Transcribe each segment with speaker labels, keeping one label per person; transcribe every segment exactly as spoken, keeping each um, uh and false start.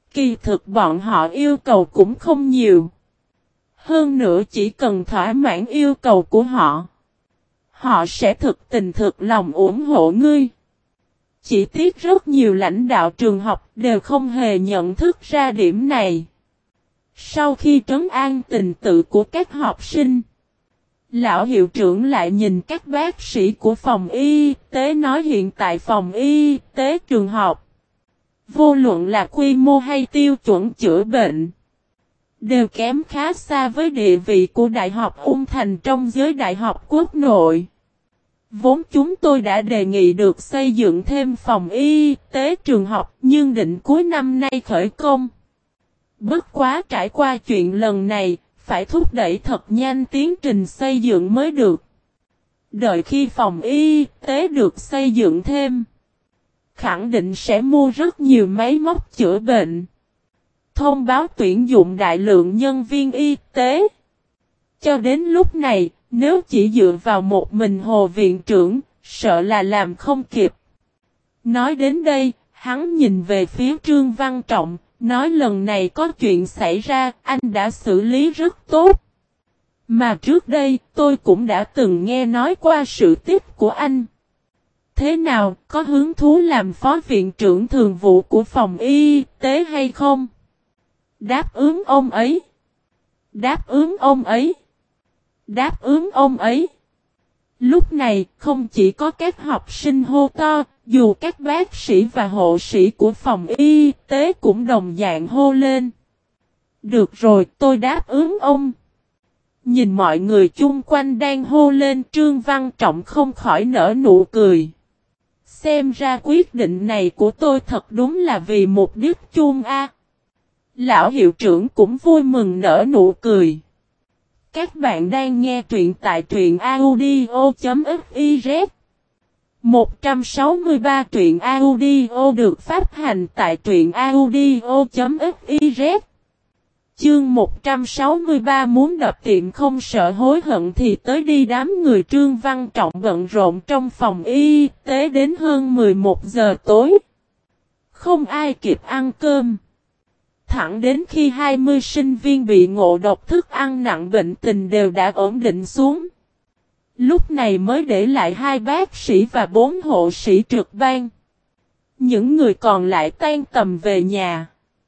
Speaker 1: Kỳ thực bọn họ yêu cầu cũng không nhiều. Hơn nữa chỉ cần thỏa mãn yêu cầu của họ, họ sẽ thực tình thực lòng ủng hộ ngươi. Chỉ tiếc rất nhiều lãnh đạo trường học đều không hề nhận thức ra điểm này. Sau khi trấn an tình tự của các học sinh, lão hiệu trưởng lại nhìn các bác sĩ của phòng y tế nói hiện tại phòng y tế trường học, vô luận là quy mô hay tiêu chuẩn chữa bệnh, đều kém khá xa với địa vị của Đại học Ung Thành trong giới đại học quốc nội. Vốn chúng tôi đã đề nghị được xây dựng thêm phòng y tế trường học nhưng định cuối năm nay khởi công. Bất quá trải qua chuyện lần này, phải thúc đẩy thật nhanh tiến trình xây dựng mới được. Đợi khi phòng y tế được xây dựng thêm, khẳng định sẽ mua rất nhiều máy móc chữa bệnh. Thông báo tuyển dụng đại lượng nhân viên y tế. Cho đến lúc này, nếu chỉ dựa vào một mình Hồ viện trưởng, sợ là làm không kịp. Nói đến đây, hắn nhìn về phía Trương Văn Trọng, nói lần này có chuyện xảy ra, anh đã xử lý rất tốt. Mà trước đây, tôi cũng đã từng nghe nói qua sự tích của anh. Thế nào, có hứng thú làm phó viện trưởng thường vụ của phòng y tế hay không? Đáp ứng ông ấy. Đáp ứng ông ấy. Đáp ứng ông ấy. Lúc này, không chỉ có các học sinh hô to, dù các bác sĩ và hộ sĩ của phòng y tế cũng đồng dạng hô lên. Được rồi, tôi đáp ứng ông. Nhìn mọi người chung quanh đang hô lên, Trương Văn Trọng không khỏi nở nụ cười. Xem ra quyết định này của tôi thật đúng là vì mục đích chung a. Lão hiệu trưởng cũng vui mừng nở nụ cười. Các bạn đang nghe truyện tại truyện audio.fiz. một trăm sáu mươi ba truyện audio được phát hành tại truyện audio.fiz. Chương một trăm sáu mươi ba muốn đập tiệm không sợ hối hận thì tới đi. Đám người Trương Văn Trọng bận rộn trong phòng y tế đến hơn mười một giờ tối. Không ai kịp ăn cơm. Thẳng đến khi hai mươi sinh viên bị ngộ độc thức ăn nặng bệnh tình đều đã ổn định xuống. Lúc này mới để lại hai bác sĩ và bốn hộ sĩ trực ban. Những người còn lại tan tầm về nhà.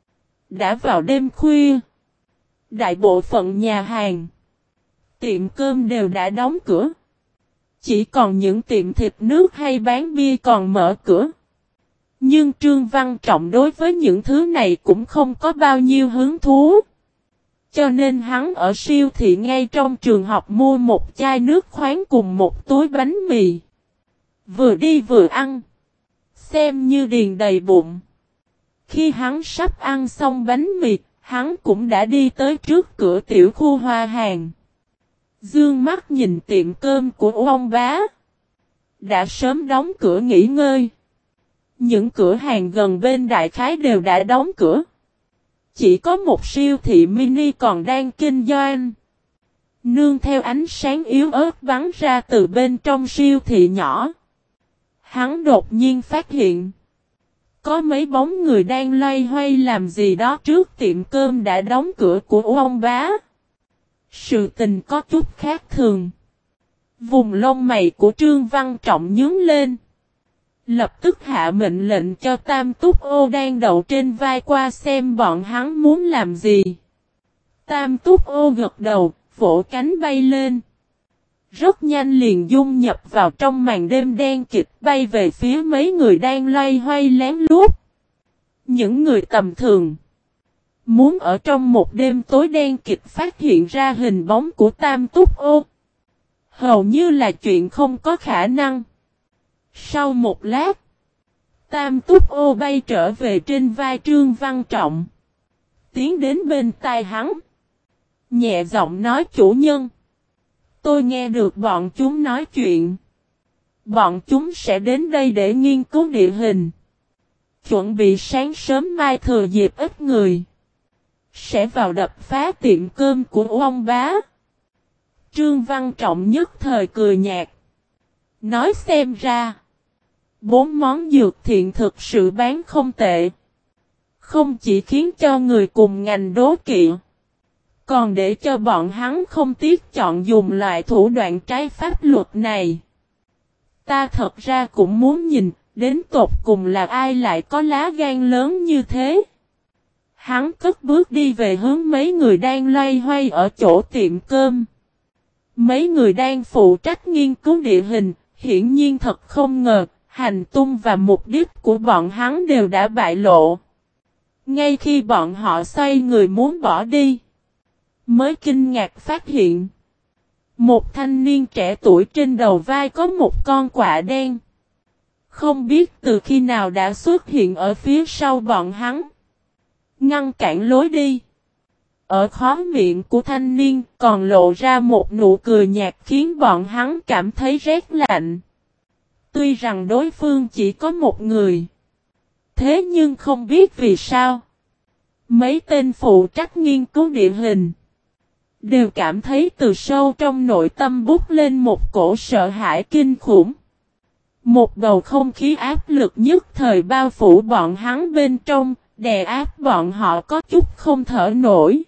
Speaker 1: Đã vào đêm khuya. Đại bộ phận nhà hàng, tiệm cơm đều đã đóng cửa. Chỉ còn những tiệm thịt nước hay bán bia còn mở cửa. Nhưng Trương Văn Trọng đối với những thứ này cũng không có bao nhiêu hứng thú. Cho nên hắn ở siêu thị ngay trong trường học mua một chai nước khoáng cùng một túi bánh mì. Vừa đi vừa ăn. Xem như điền đầy bụng. Khi hắn sắp ăn xong bánh mì, hắn cũng đã đi tới trước cửa tiểu khu hoa hàng. Dương mắt nhìn tiệm cơm của ông bá. Đã sớm đóng cửa nghỉ ngơi. Những cửa hàng gần bên đại khái đều đã đóng cửa. Chỉ có một siêu thị mini còn đang kinh doanh. Nương theo ánh sáng yếu ớt bắn ra từ bên trong siêu thị nhỏ. Hắn đột nhiên phát hiện. Có mấy bóng người đang loay hoay làm gì đó trước tiệm cơm đã đóng cửa của ông bá. Sự tình có chút khác thường. Vùng lông mày của Trương Văn Trọng nhướng lên. Lập tức hạ mệnh lệnh cho Tam Túc Ô đang đậu trên vai qua xem bọn hắn muốn làm gì. Tam Túc Ô gật đầu, vỗ cánh bay lên. Rất nhanh liền dung nhập vào trong màn đêm đen kịt bay về phía mấy người đang loay hoay lén lút. Những người tầm thường. Muốn ở trong một đêm tối đen kịt phát hiện ra hình bóng của Tam Túc Ô. Hầu như là chuyện không có khả năng. Sau một lát. Tam Túc Ô bay trở về trên vai Trương Văn Trọng. Tiến đến bên tai hắn. Nhẹ giọng nói chủ nhân. Tôi nghe được bọn chúng nói chuyện. Bọn chúng sẽ đến đây để nghiên cứu địa hình. Chuẩn bị sáng sớm mai thừa dịp ít người. Sẽ vào đập phá tiệm cơm của ông bá. Trương Văn Trọng nhất thời cười nhạt. Nói xem ra. Bốn món dược thiện thực sự bán không tệ. không chỉ khiến cho người cùng ngành đố kỵ, còn để cho bọn hắn không tiếc chọn dùng loại thủ đoạn trái pháp luật này. Ta thật ra cũng muốn nhìn, đến tột cùng là ai lại có lá gan lớn như thế. Hắn cất bước đi về hướng mấy người đang loay hoay ở chỗ tiệm cơm. Mấy người đang phụ trách nghiên cứu địa hình, hiển nhiên thật không ngờ, hành tung và mục đích của bọn hắn đều đã bại lộ. Ngay khi bọn họ xoay người muốn bỏ đi, mới kinh ngạc phát hiện một thanh niên trẻ tuổi trên đầu vai có một con quạ đen. Không biết từ khi nào đã xuất hiện ở phía sau bọn hắn, ngăn cản lối đi. Ở khóe miệng của thanh niên còn lộ ra một nụ cười nhạt khiến bọn hắn cảm thấy rét lạnh. Tuy rằng đối phương chỉ có một người, thế nhưng không biết vì sao, mấy tên phụ trách nghiên cứu địa hình đều cảm thấy từ sâu trong nội tâm bút lên một cổ sợ hãi kinh khủng. Một bầu không khí áp lực nhất thời bao phủ bọn hắn bên trong, đè áp bọn họ có chút không thở nổi.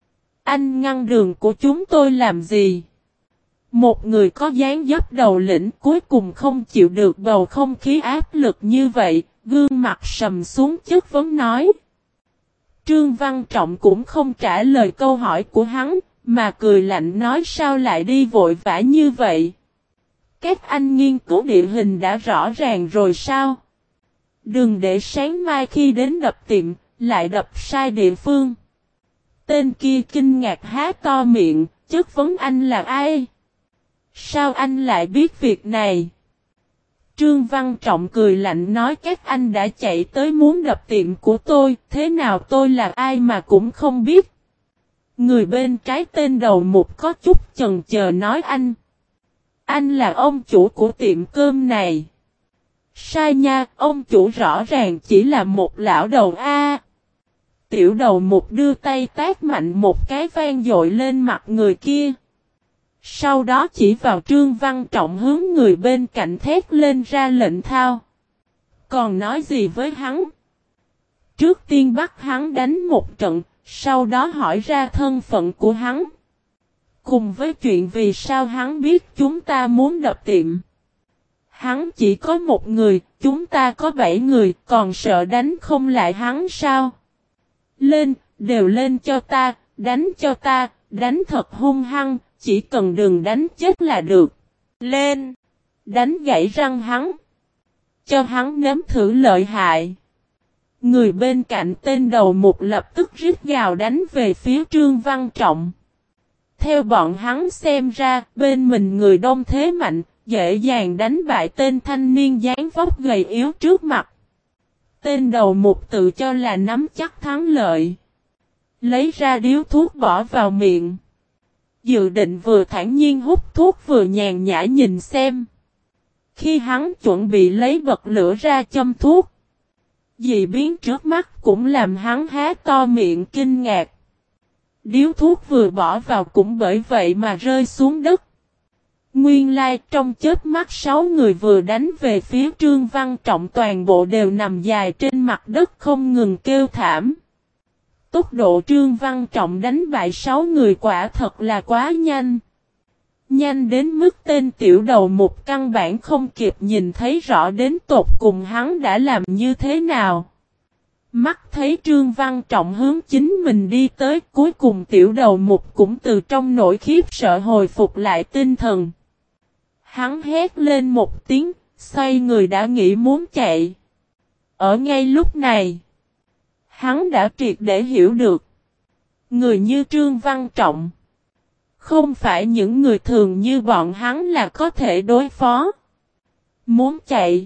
Speaker 1: Anh ngăn đường của chúng tôi làm gì? Một người có dáng dấp đầu lĩnh cuối cùng không chịu được bầu không khí áp lực như vậy, gương mặt sầm xuống chất vấn nói. Trương Văn Trọng cũng không trả lời câu hỏi của hắn, mà cười lạnh nói sao lại đi vội vã như vậy? Các anh nghiên cứu địa hình đã rõ ràng rồi sao? Đừng để sáng mai khi đến đập tiệm, lại đập sai địa phương. Tên kia kinh ngạc há to miệng, chất vấn anh là ai? Sao anh lại biết việc này? Trương Văn Trọng cười lạnh nói các anh đã chạy tới muốn đập tiệm của tôi, thế nào tôi là ai mà cũng không biết. Người bên trái tên đầu mục có chút chần chờ nói anh. Anh là ông chủ của tiệm cơm này. Sai nha, ông chủ rõ ràng chỉ là một lão đầu A. Tiểu đầu mục đưa tay tát mạnh một cái vang dội lên mặt người kia. Sau đó chỉ vào Trương Văn Trọng hướng người bên cạnh thét lên ra lệnh thao. Còn nói gì với hắn? Trước tiên bắt hắn đánh một trận, sau đó hỏi ra thân phận của hắn. Cùng với chuyện vì sao hắn biết chúng ta muốn đập tiệm. Hắn chỉ có một người, chúng ta có bảy người, còn sợ đánh không lại hắn sao? Lên, đều lên cho ta, đánh cho ta, đánh thật hung hăng, chỉ cần đừng đánh chết là được. Lên, đánh gãy răng hắn. Cho hắn nếm thử lợi hại. Người bên cạnh tên đầu mục lập tức rít gào đánh về phía Trương Văn Trọng. Theo bọn hắn xem ra, bên mình người đông thế mạnh, dễ dàng đánh bại tên thanh niên dáng vóc gầy yếu trước mặt. Tên đầu mục tự cho là nắm chắc thắng lợi. Lấy ra điếu thuốc bỏ vào miệng. Dự định vừa thản nhiên hút thuốc vừa nhàn nhã nhìn xem. Khi hắn chuẩn bị lấy bật lửa ra châm thuốc, dị biến trước mắt cũng làm hắn há to miệng kinh ngạc. Điếu thuốc vừa bỏ vào cũng bởi vậy mà rơi xuống đất. Nguyên lai trong chớp mắt sáu người vừa đánh về phía Trương Văn Trọng toàn bộ đều nằm dài trên mặt đất không ngừng kêu thảm. Tốc độ Trương Văn Trọng đánh bại sáu người quả thật là quá nhanh. Nhanh đến mức tên tiểu đầu một căn bản không kịp nhìn thấy rõ đến tột cùng hắn đã làm như thế nào. Mắt thấy Trương Văn Trọng hướng chính mình đi tới, cuối cùng tiểu đầu mục cũng từ trong nỗi khiếp sợ hồi phục lại tinh thần. Hắn hét lên một tiếng, xoay người đã nghĩ muốn chạy. Ở ngay lúc này, hắn đã triệt để hiểu được. Người như Trương Văn Trọng, không phải những người thường như bọn hắn là có thể đối phó. Muốn chạy,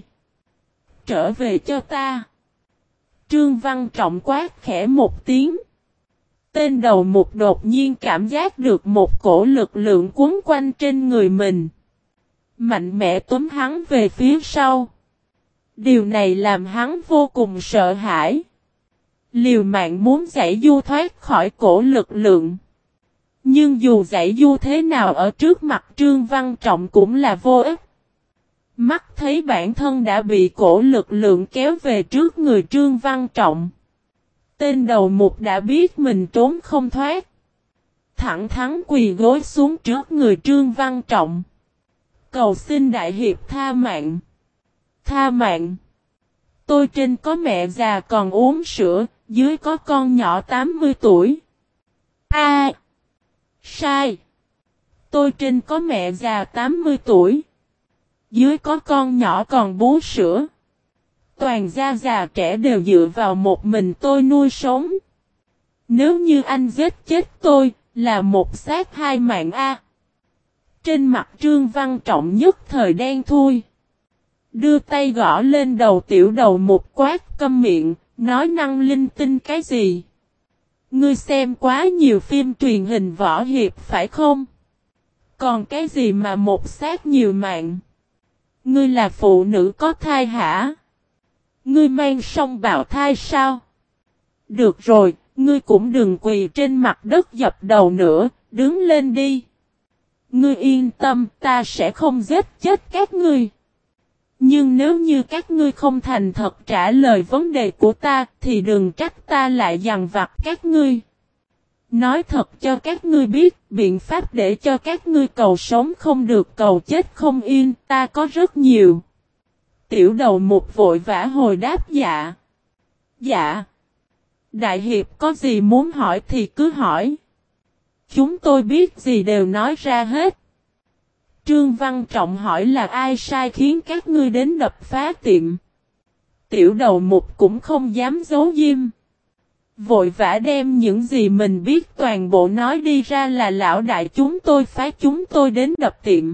Speaker 1: trở về cho ta. Trương Văn Trọng quát khẽ một tiếng. Tên đầu mục đột nhiên cảm giác được một cổ lực lượng cuốn quanh trên người mình. Mạnh mẽ túm hắn về phía sau. Điều này làm hắn vô cùng sợ hãi. Liều mạng muốn giải du thoát khỏi cổ lực lượng. Nhưng dù giải du thế nào ở trước mặt Trương Văn Trọng cũng là vô ích. Mắt thấy bản thân đã bị cổ lực lượng kéo về trước người Trương Văn Trọng. Tên đầu mục đã biết mình trốn không thoát. Thẳng thắn quỳ gối xuống trước người Trương Văn Trọng. Cầu xin đại hiệp tha mạng. Tha mạng. Tôi trên có mẹ già còn uống sữa, dưới có con nhỏ tám mươi tuổi. A. À, sai. Tôi trên có mẹ già tám mươi tuổi. Dưới có con nhỏ còn bú sữa. Toàn gia già trẻ đều dựa vào một mình tôi nuôi sống. Nếu như anh giết chết tôi, là một xác hai mạng A. Trên mặt Trương Văn Trọng nhất thời đen thui. Đưa tay gõ lên đầu tiểu đầu một quát câm miệng, nói năng linh tinh cái gì. Ngươi xem quá nhiều phim truyền hình võ hiệp phải không? Còn cái gì mà một xác nhiều mạng? Ngươi là phụ nữ có thai hả? Ngươi mang song bào thai sao? Được rồi, ngươi cũng đừng quỳ trên mặt đất dập đầu nữa, đứng lên đi. Ngươi yên tâm, ta sẽ không giết chết các ngươi. Nhưng nếu như các ngươi không thành thật trả lời vấn đề của ta, thì đừng trách ta lại dằn vặt các ngươi. Nói thật cho các ngươi biết, biện pháp để cho các ngươi cầu sống không được cầu chết không yên, ta có rất nhiều. Tiểu đầu mục vội vã hồi đáp dạ. Dạ. Đại hiệp có gì muốn hỏi thì cứ hỏi. Chúng tôi biết gì đều nói ra hết. Trương Văn Trọng hỏi là ai sai khiến các ngươi đến đập phá tiệm. Tiểu đầu mục cũng không dám giấu diêm. Vội vã đem những gì mình biết toàn bộ nói đi ra là lão đại chúng tôi phái chúng tôi đến đập tiệm.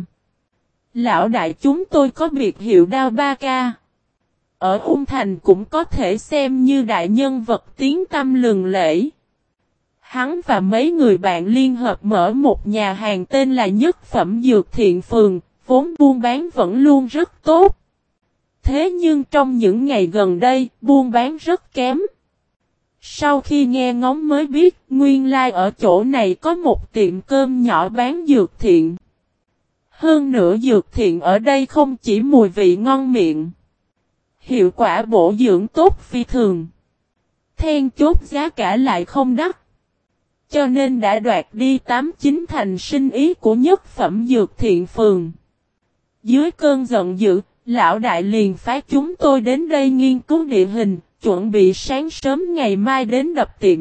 Speaker 1: Lão đại chúng tôi có biệt hiệu Đao Ba Ca. Ở Ung Thành cũng có thể xem như đại nhân vật tiếng tăm lừng lẫy. Hắn và mấy người bạn liên hợp mở một nhà hàng tên là Nhất Phẩm Dược Thiện Phường, vốn buôn bán vẫn luôn rất tốt. Thế nhưng trong những ngày gần đây, buôn bán rất kém. Sau khi nghe ngóng mới biết, nguyên lai ở chỗ này có một tiệm cơm nhỏ bán dược thiện. Hơn nữa dược thiện ở đây không chỉ mùi vị ngon miệng, hiệu quả bổ dưỡng tốt phi thường. Then chốt giá cả lại không đắt. Cho nên đã đoạt đi tám chín thành sinh ý của Nhất Phẩm Dược Thiện Phường. Dưới cơn giận dữ, lão đại liền phái chúng tôi đến đây nghiên cứu địa hình, chuẩn bị sáng sớm ngày mai đến đập tiệm.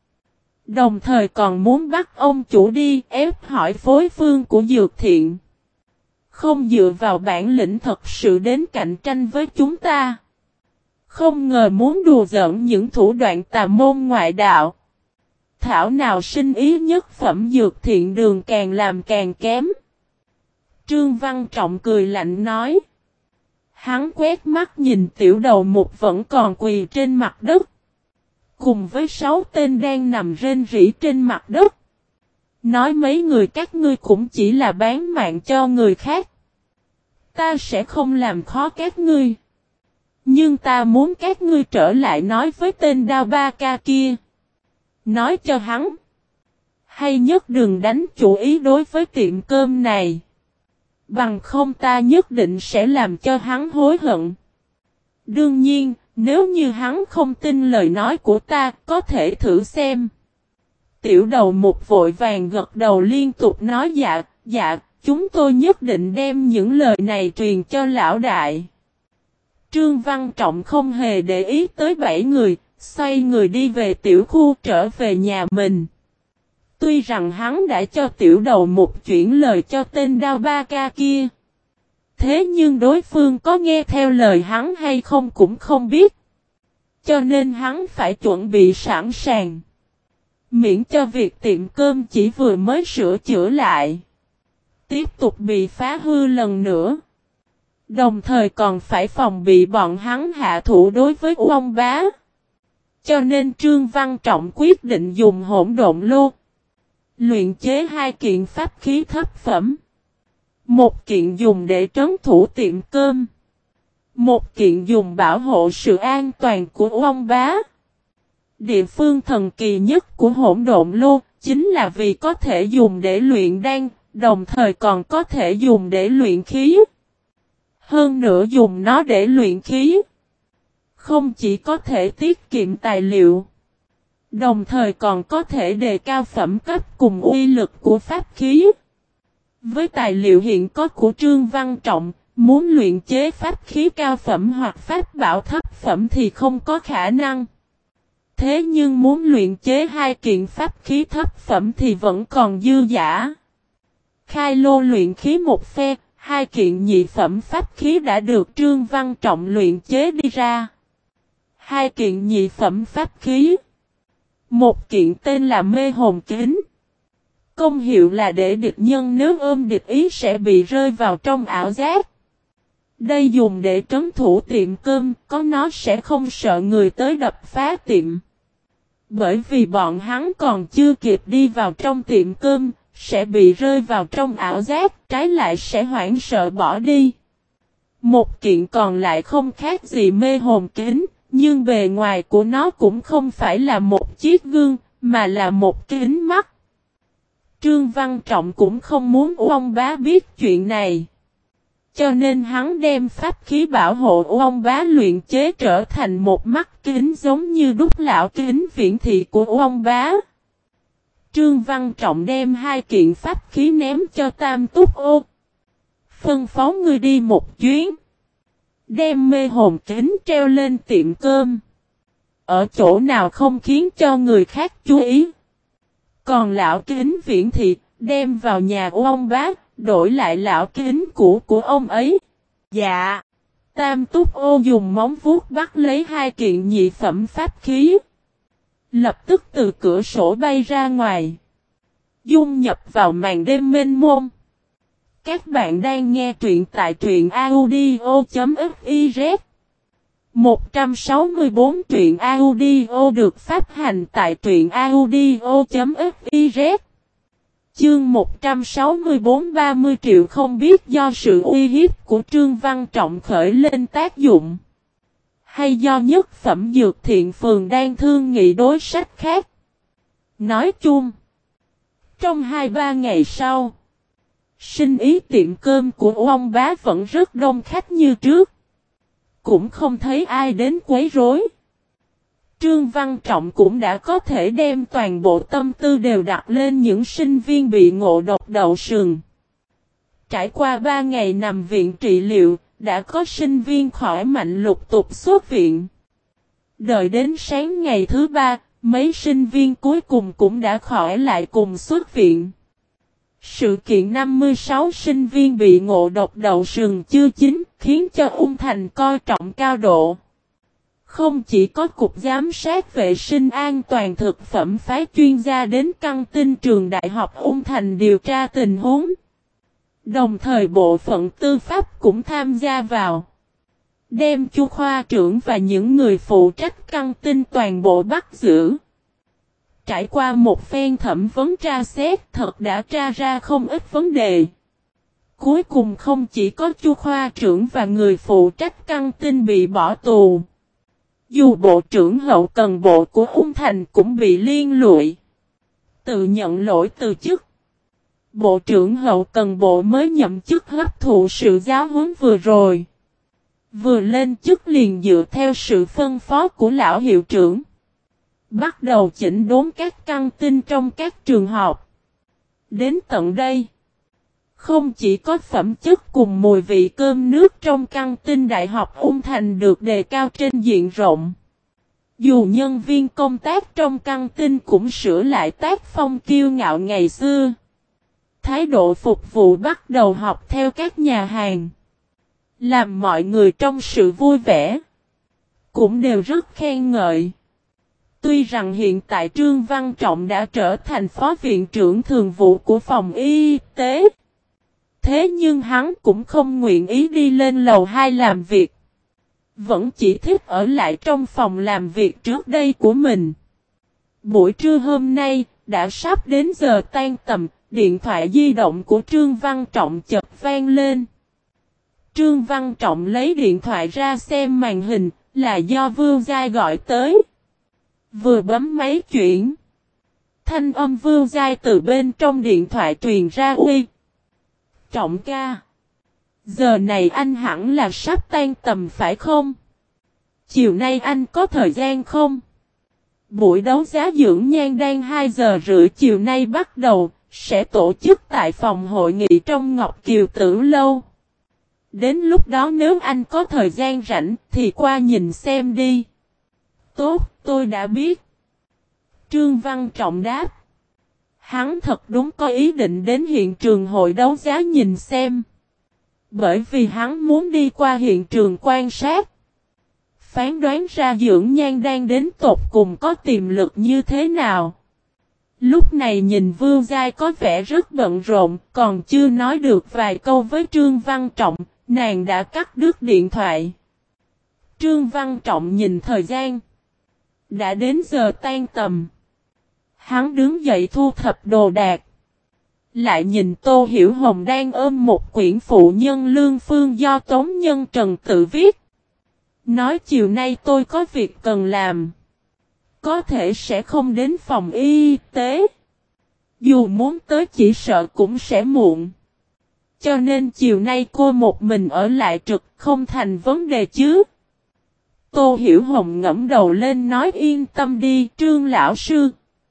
Speaker 1: Đồng thời còn muốn bắt ông chủ đi ép hỏi phối phương của dược thiện. Không dựa vào bản lĩnh thật sự đến cạnh tranh với chúng ta. Không ngờ muốn đùa giỡn những thủ đoạn tà môn ngoại đạo. Thảo nào sinh ý Nhất Phẩm Dược Thiện đường càng làm càng kém. Trương Văn Trọng cười lạnh nói. Hắn quét mắt nhìn tiểu đầu mục vẫn còn quỳ trên mặt đất. Cùng với sáu tên đang nằm rên rỉ trên mặt đất. Nói mấy người các ngươi cũng chỉ là bán mạng cho người khác. Ta sẽ không làm khó các ngươi. Nhưng ta muốn các ngươi trở lại nói với tên Đao Ba Ca kia. Nói cho hắn. Hay nhất đừng đánh chủ ý đối với tiệm cơm này. Bằng không ta nhất định sẽ làm cho hắn hối hận. Đương nhiên, nếu như hắn không tin lời nói của ta, có thể thử xem. Tiểu đầu mục vội vàng gật đầu liên tục nói dạ, dạ, chúng tôi nhất định đem những lời này truyền cho lão đại. Trương Văn Trọng không hề để ý tới bảy người, xoay người đi về tiểu khu trở về nhà mình. Tuy rằng hắn đã cho tiểu đầu mục chuyển lời cho tên Đao Ba Ca kia. Thế nhưng đối phương có nghe theo lời hắn hay không cũng không biết. Cho nên hắn phải chuẩn bị sẵn sàng. Miễn cho việc tiệm cơm chỉ vừa mới sửa chữa lại. Tiếp tục bị phá hư lần nữa. Đồng thời còn phải phòng bị bọn hắn hạ thủ đối với Uông Bá. Cho nên Trương Văn Trọng quyết định dùng hỗn độn lô. Luyện chế hai kiện pháp khí thấp phẩm. Một kiện dùng để trấn thủ tiệm cơm. Một kiện dùng bảo hộ sự an toàn của Uông Bá. Địa phương thần kỳ nhất của hỗn độn lô chính là vì có thể dùng để luyện đan, đồng thời còn có thể dùng để luyện khí. Hơn nữa dùng nó để luyện khí. Không chỉ có thể tiết kiệm tài liệu, Đồng thời còn có thể đề cao phẩm cấp cùng uy lực của pháp khí. Với tài liệu hiện có của Trương Văn Trọng, muốn luyện chế pháp khí cao phẩm hoặc pháp bảo thấp phẩm thì không có khả năng. Thế nhưng muốn luyện chế hai kiện pháp khí thấp phẩm thì vẫn còn dư dả. Khai lô luyện khí một phe, hai kiện nhị phẩm pháp khí đã được Trương Văn Trọng luyện chế đi ra. Hai kiện nhị phẩm pháp khí. Một kiện tên là mê hồn kính. Công hiệu là để địch nhân nếu ôm địch ý sẽ bị rơi vào trong ảo giác. Đây dùng để trấn thủ tiệm cơm, có nó sẽ không sợ người tới đập phá tiệm. Bởi vì bọn hắn còn chưa kịp đi vào trong tiệm cơm, sẽ bị rơi vào trong ảo giác, trái lại sẽ hoảng sợ bỏ đi. Một kiện còn lại không khác gì mê hồn kính, nhưng bề ngoài của nó cũng không phải là một chiếc gương, mà là một kính mắt. Trương Văn Trọng cũng không muốn Uông Bá biết chuyện này. Cho nên hắn đem pháp khí bảo hộ Uông Bá luyện chế trở thành một mắt kính giống như đúc lão kính viễn thị của Uông Bá. Trương Văn Trọng đem hai kiện pháp khí ném cho Tam Túc Ô. Phân phó người đi một chuyến. Đem mê hồn kính treo lên tiệm cơm. Ở chỗ nào không khiến cho người khác chú ý. Còn lão kính viễn thị đem vào nhà Uông Bá, đổi lại lão kính cũ của ông ấy. Dạ. Tam Túc Ô dùng móng vuốt bắt lấy hai kiện nhị phẩm pháp khí. Lập tức từ cửa sổ bay ra ngoài. Dung nhập vào màn đêm mênh mông. Các bạn đang nghe truyện tại truyện audio.fiz. một trăm sáu mươi tư truyện audio được phát hành tại truyện audio.fiz. Chương một trăm sáu mươi tư ba mươi triệu không biết do sự uy hiếp của Trương Văn Trọng khởi lên tác dụng. Hay do nhất phẩm dược thiện phường đang thương nghị đối sách khác. Nói chung. Trong hai ba ngày sau. Sinh ý tiệm cơm của ông Bá vẫn rất đông khách như trước. Cũng không thấy ai đến quấy rối. Trương Văn Trọng cũng đã có thể đem toàn bộ tâm tư đều đặt lên những sinh viên bị ngộ độc đậu sừng. Trải qua ba ngày nằm viện trị liệu, đã có sinh viên khỏi mạnh lục tục xuất viện. Đợi đến sáng ngày thứ ba, mấy sinh viên cuối cùng cũng đã khỏi lại cùng xuất viện. Sự kiện năm mươi sáu sinh viên bị ngộ độc đậu sừng chưa chín khiến cho Ung Thành coi trọng cao độ. Không chỉ có cục giám sát vệ sinh an toàn thực phẩm phái chuyên gia đến căng tin trường đại học Ung Thành điều tra tình huống. Đồng thời bộ phận tư pháp cũng tham gia vào. Đem chu khoa trưởng và những người phụ trách căng tin toàn bộ bắt giữ. Trải qua một phen thẩm vấn tra xét thật đã tra ra không ít vấn đề. Cuối cùng không chỉ có chu khoa trưởng và người phụ trách căng tin bị bỏ tù. Dù bộ trưởng hậu cần bộ của Ung Thành cũng bị liên lụy. Tự nhận lỗi từ chức. Bộ trưởng hậu cần bộ mới nhậm chức hấp thụ sự giáo huấn vừa rồi. Vừa lên chức liền dựa theo sự phân phó của lão hiệu trưởng. Bắt đầu chỉnh đốn các căng tin trong các trường học. Đến tận đây. Không chỉ có phẩm chất cùng mùi vị cơm nước trong căng tin đại học Ung Thành được đề cao trên diện rộng. Dù nhân viên công tác trong căng tin cũng sửa lại tác phong kiêu ngạo ngày xưa. Thái độ phục vụ bắt đầu học theo các nhà hàng. Làm mọi người trong sự vui vẻ. Cũng đều rất khen ngợi. Tuy rằng hiện tại Trương Văn Trọng đã trở thành phó viện trưởng thường vụ của phòng y tế. Thế nhưng hắn cũng không nguyện ý đi lên lầu hai làm việc. Vẫn chỉ thích ở lại trong phòng làm việc trước đây của mình. Buổi trưa hôm nay, đã sắp đến giờ tan tầm, điện thoại di động của Trương Văn Trọng chợt vang lên. Trương Văn Trọng lấy điện thoại ra xem màn hình, là do Vương Giai gọi tới. Vừa bấm máy chuyển. Thanh âm Vương Giai từ bên trong điện thoại truyền ra uy. Trọng ca. Giờ này anh hẳn là sắp tan tầm phải không? Chiều nay anh có thời gian không? Buổi đấu giá dưỡng nhan đang hai giờ rưỡi chiều nay bắt đầu, sẽ tổ chức tại phòng hội nghị trong Ngọc Kiều Tử Lâu. Đến lúc đó nếu anh có thời gian rảnh thì qua nhìn xem đi. Tốt, tôi đã biết. Trương Văn Trọng đáp. Hắn thật đúng có ý định đến hiện trường hội đấu giá nhìn xem. Bởi vì hắn muốn đi qua hiện trường quan sát. Phán đoán ra dưỡng nhan đang đến tột cùng có tiềm lực như thế nào. Lúc này nhìn Vương Giai có vẻ rất bận rộn, còn chưa nói được vài câu với Trương Văn Trọng, nàng đã cắt đứt điện thoại. Trương Văn Trọng nhìn thời gian. Đã đến giờ tan tầm. Hắn đứng dậy thu thập đồ đạc. Lại nhìn Tô Hiểu Hồng đang ôm một quyển phụ nhân lương phương do Tống Nhân Trần tự viết. Nói chiều nay tôi có việc cần làm. Có thể sẽ không đến phòng y tế. Dù muốn tới chỉ sợ cũng sẽ muộn. Cho nên chiều nay cô một mình ở lại trực không thành vấn đề chứ. Tô Hiểu Hồng ngẫm đầu lên nói yên tâm đi Trương lão sư.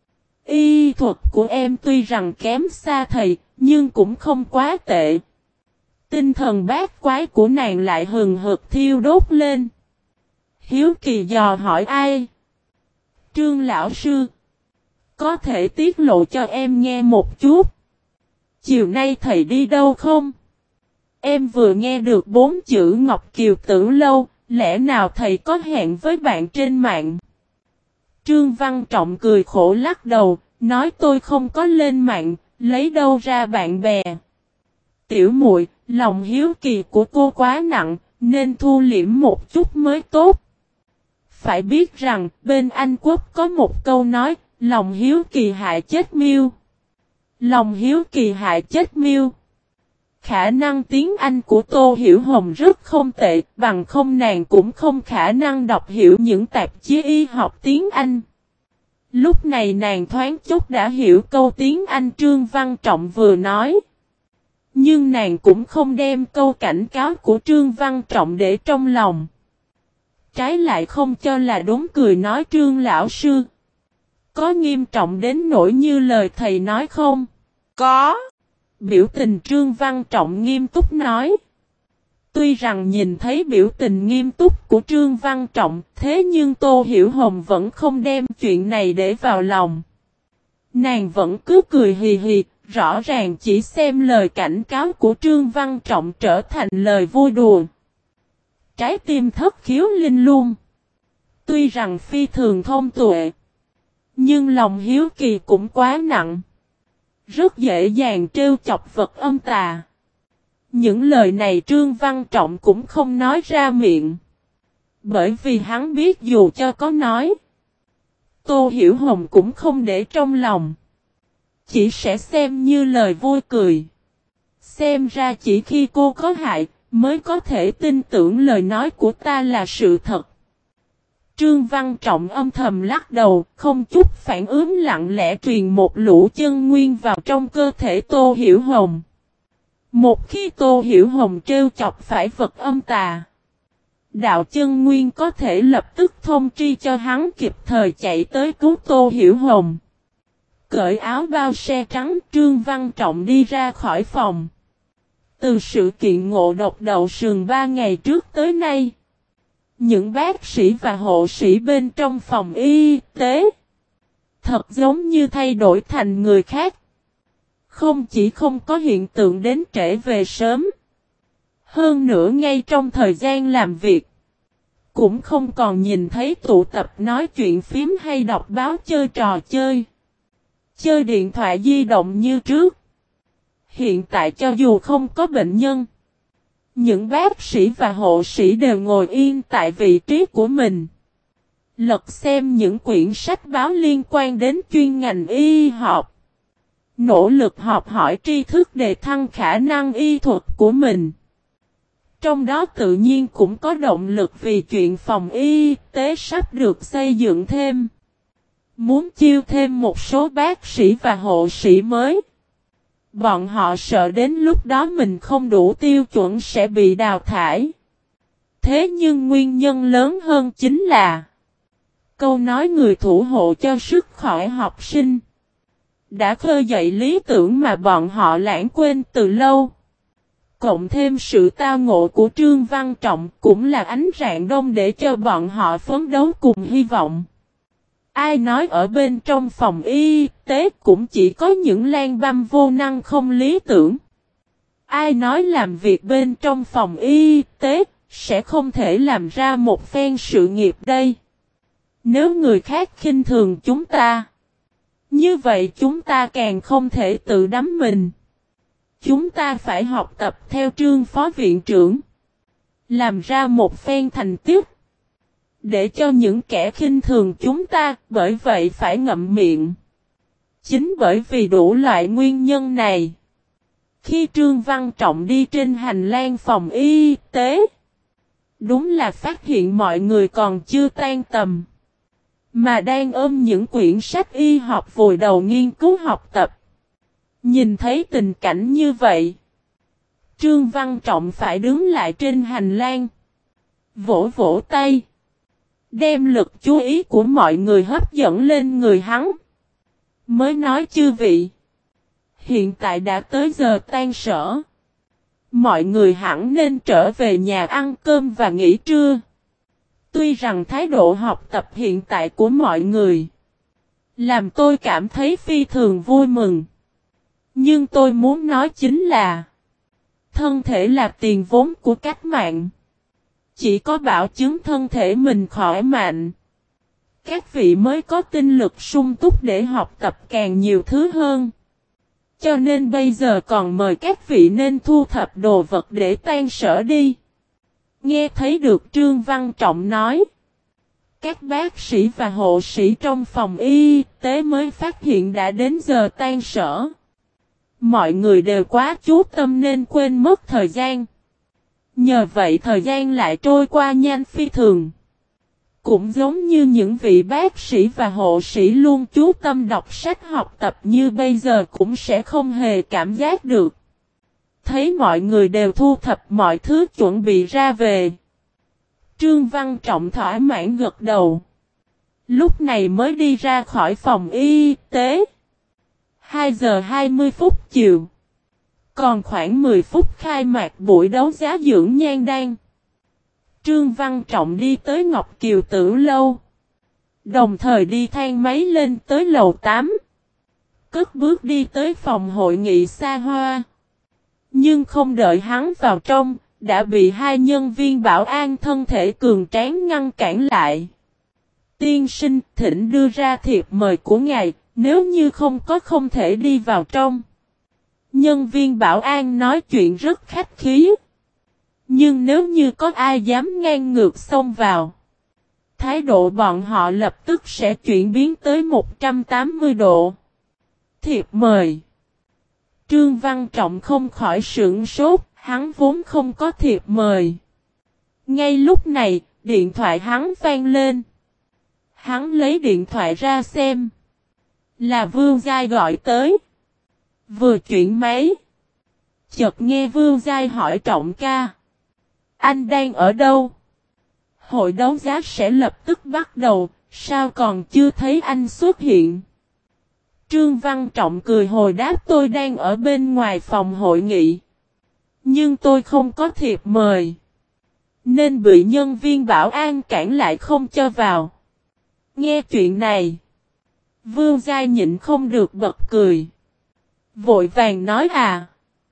Speaker 1: Y thuật của em tuy rằng kém xa thầy, nhưng cũng không quá tệ. Tinh thần bát quái của nàng lại hừng hực thiêu đốt lên. Hiếu kỳ dò hỏi ai? Trương lão sư. Có thể tiết lộ cho em nghe một chút. Chiều nay thầy đi đâu không? Em vừa nghe được bốn chữ Ngọc Kiều Tử Lâu, lẽ nào thầy có hẹn với bạn trên mạng? Trương Văn Trọng cười khổ lắc đầu, nói tôi không có lên mạng, lấy đâu ra bạn bè. Tiểu muội, lòng hiếu kỳ của cô quá nặng, nên thu liễm một chút mới tốt. Phải biết rằng, bên Anh Quốc có một câu nói, lòng hiếu kỳ hại chết miêu. Lòng hiếu kỳ hại chết miêu. Khả năng tiếng Anh của Tô Hiểu Hồng rất không tệ, bằng không nàng cũng không khả năng đọc hiểu những tạp chí y học tiếng Anh. Lúc này nàng thoáng chút đã hiểu câu tiếng Anh Trương Văn Trọng vừa nói. Nhưng nàng cũng không đem câu cảnh cáo của Trương Văn Trọng để trong lòng. Trái lại không cho là đúng cười nói Trương lão sư. Có nghiêm trọng đến nỗi như lời thầy nói không? Có. Biểu tình Trương Văn Trọng nghiêm túc nói. Tuy rằng nhìn thấy biểu tình nghiêm túc của Trương Văn Trọng, thế nhưng Tô Hiểu Hồng vẫn không đem chuyện này để vào lòng. Nàng vẫn cứ cười hì hì, rõ ràng chỉ xem lời cảnh cáo của Trương Văn Trọng trở thành lời vui đùa. Trái tim thất khiếu linh luôn. Tuy rằng phi thường thông tuệ, nhưng lòng hiếu kỳ cũng quá nặng. Rất dễ dàng trêu chọc vật âm tà. Những lời này Trương Văn Trọng cũng không nói ra miệng. Bởi vì hắn biết dù cho có nói, Tô Hiểu Hồng cũng không để trong lòng. Chỉ sẽ xem như lời vui cười. Xem ra chỉ khi cô có hại, mới có thể tin tưởng lời nói của ta là sự thật. Trương Văn Trọng âm thầm lắc đầu, không chút phản ứng lặng lẽ truyền một lũ chân nguyên vào trong cơ thể Tô Hiểu Hồng. Một khi Tô Hiểu Hồng trêu chọc phải vật âm tà, đạo chân nguyên có thể lập tức thông tri cho hắn kịp thời chạy tới cứu Tô Hiểu Hồng. Cởi áo bao xe trắng, Trương Văn Trọng đi ra khỏi phòng. Từ sự kiện ngộ độc đậu sườn ba ngày trước tới nay, những bác sĩ và hộ sĩ bên trong phòng y tế thật giống như thay đổi thành người khác. Không chỉ không có hiện tượng đến trễ về sớm, hơn nữa ngay trong thời gian làm việc, cũng không còn nhìn thấy tụ tập nói chuyện phím hay đọc báo chơi trò chơi, chơi điện thoại di động như trước. Hiện tại cho dù không có bệnh nhân, những bác sĩ và hộ sĩ đều ngồi yên tại vị trí của mình, lật xem những quyển sách báo liên quan đến chuyên ngành y học, nỗ lực học hỏi tri thức để thăng khả năng y thuật của mình. Trong đó tự nhiên cũng có động lực vì chuyện phòng y tế sắp được xây dựng thêm. Muốn chiêu thêm một số bác sĩ và hộ sĩ mới. Bọn họ sợ đến lúc đó mình không đủ tiêu chuẩn sẽ bị đào thải. Thế nhưng nguyên nhân lớn hơn chính là câu nói người thủ hộ cho sức khỏe học sinh. Đã khơi dậy lý tưởng mà bọn họ lãng quên từ lâu. Cộng thêm sự tao ngộ của Trương Văn Trọng cũng là ánh rạng đông để cho bọn họ phấn đấu cùng hy vọng. Ai nói ở bên trong phòng y tế cũng chỉ có những lang băm vô năng không lý tưởng. Ai nói làm việc bên trong phòng y tế sẽ không thể làm ra một phen sự nghiệp đây. Nếu người khác khinh thường chúng ta, như vậy chúng ta càng không thể tự đắm mình. Chúng ta phải học tập theo Trương Phó Viện trưởng, làm ra một phen thành tích, để cho những kẻ khinh thường chúng ta, bởi vậy phải ngậm miệng. Chính bởi vì đủ loại nguyên nhân này, khi Trương Văn Trọng đi trên hành lang phòng y tế, đúng là phát hiện mọi người còn chưa tan tầm, mà đang ôm những quyển sách y học vùi đầu nghiên cứu học tập. Nhìn thấy tình cảnh như vậy, Trương Văn Trọng phải đứng lại trên hành lang, vỗ vỗ tay, đem lực chú ý của mọi người hấp dẫn lên người hắn. Mới nói chư vị, hiện tại đã tới giờ tan sở. Mọi người hẳn nên trở về nhà ăn cơm và nghỉ trưa. Tuy rằng thái độ học tập hiện tại của mọi người làm tôi cảm thấy phi thường vui mừng. Nhưng tôi muốn nói chính là thân thể là tiền vốn của cách mạng. Chỉ có bảo chứng thân thể mình khỏe mạnh, các vị mới có tinh lực sung túc để học tập càng nhiều thứ hơn. Cho nên bây giờ còn mời các vị nên thu thập đồ vật để tan sở đi. Nghe thấy được Trương Văn Trọng nói, các bác sĩ và hộ sĩ trong phòng y tế mới phát hiện đã đến giờ tan sở. Mọi người đều quá chú tâm nên quên mất thời gian. Nhờ vậy thời gian lại trôi qua nhanh phi thường. Cũng giống như những vị bác sĩ và hộ sĩ luôn chú tâm đọc sách học tập như bây giờ cũng sẽ không hề cảm giác được. Thấy mọi người đều thu thập mọi thứ chuẩn bị ra về, Trương Văn Trọng thỏa mãn gật đầu. Lúc này mới đi ra khỏi phòng y tế. hai giờ hai mươi phút chiều. Còn khoảng mười phút khai mạc buổi đấu giá dưỡng nhan đan. Trương Văn Trọng đi tới Ngọc Kiều Tử Lâu. Đồng thời đi thang máy lên tới lầu tám. Cất bước đi tới phòng hội nghị xa hoa. Nhưng không đợi hắn vào trong, đã bị hai nhân viên bảo an thân thể cường tráng ngăn cản lại. Tiên sinh, thỉnh đưa ra thiệp mời của ngài, nếu như không có không thể đi vào trong. Nhân viên bảo an nói chuyện rất khách khí. Nhưng nếu như có ai dám ngang ngược xông vào, thái độ bọn họ lập tức sẽ chuyển biến tới một trăm tám mươi độ. Thiệp mời. Trương Văn Trọng không khỏi sửng sốt, hắn vốn không có thiệp mời. Ngay lúc này, điện thoại hắn vang lên. Hắn lấy điện thoại ra xem. Là Vương Giai gọi tới. Vừa chuyển máy, chợt nghe Vương Giai hỏi Trọng ca, anh đang ở đâu? Hội đấu giá sẽ lập tức bắt đầu, sao còn chưa thấy anh xuất hiện? Trương Văn Trọng cười hồi đáp, tôi đang ở bên ngoài phòng hội nghị. Nhưng tôi không có thiệp mời, nên bị nhân viên bảo an cản lại không cho vào. Nghe chuyện này, Vương Giai nhịn không được bật cười. Vội vàng nói à,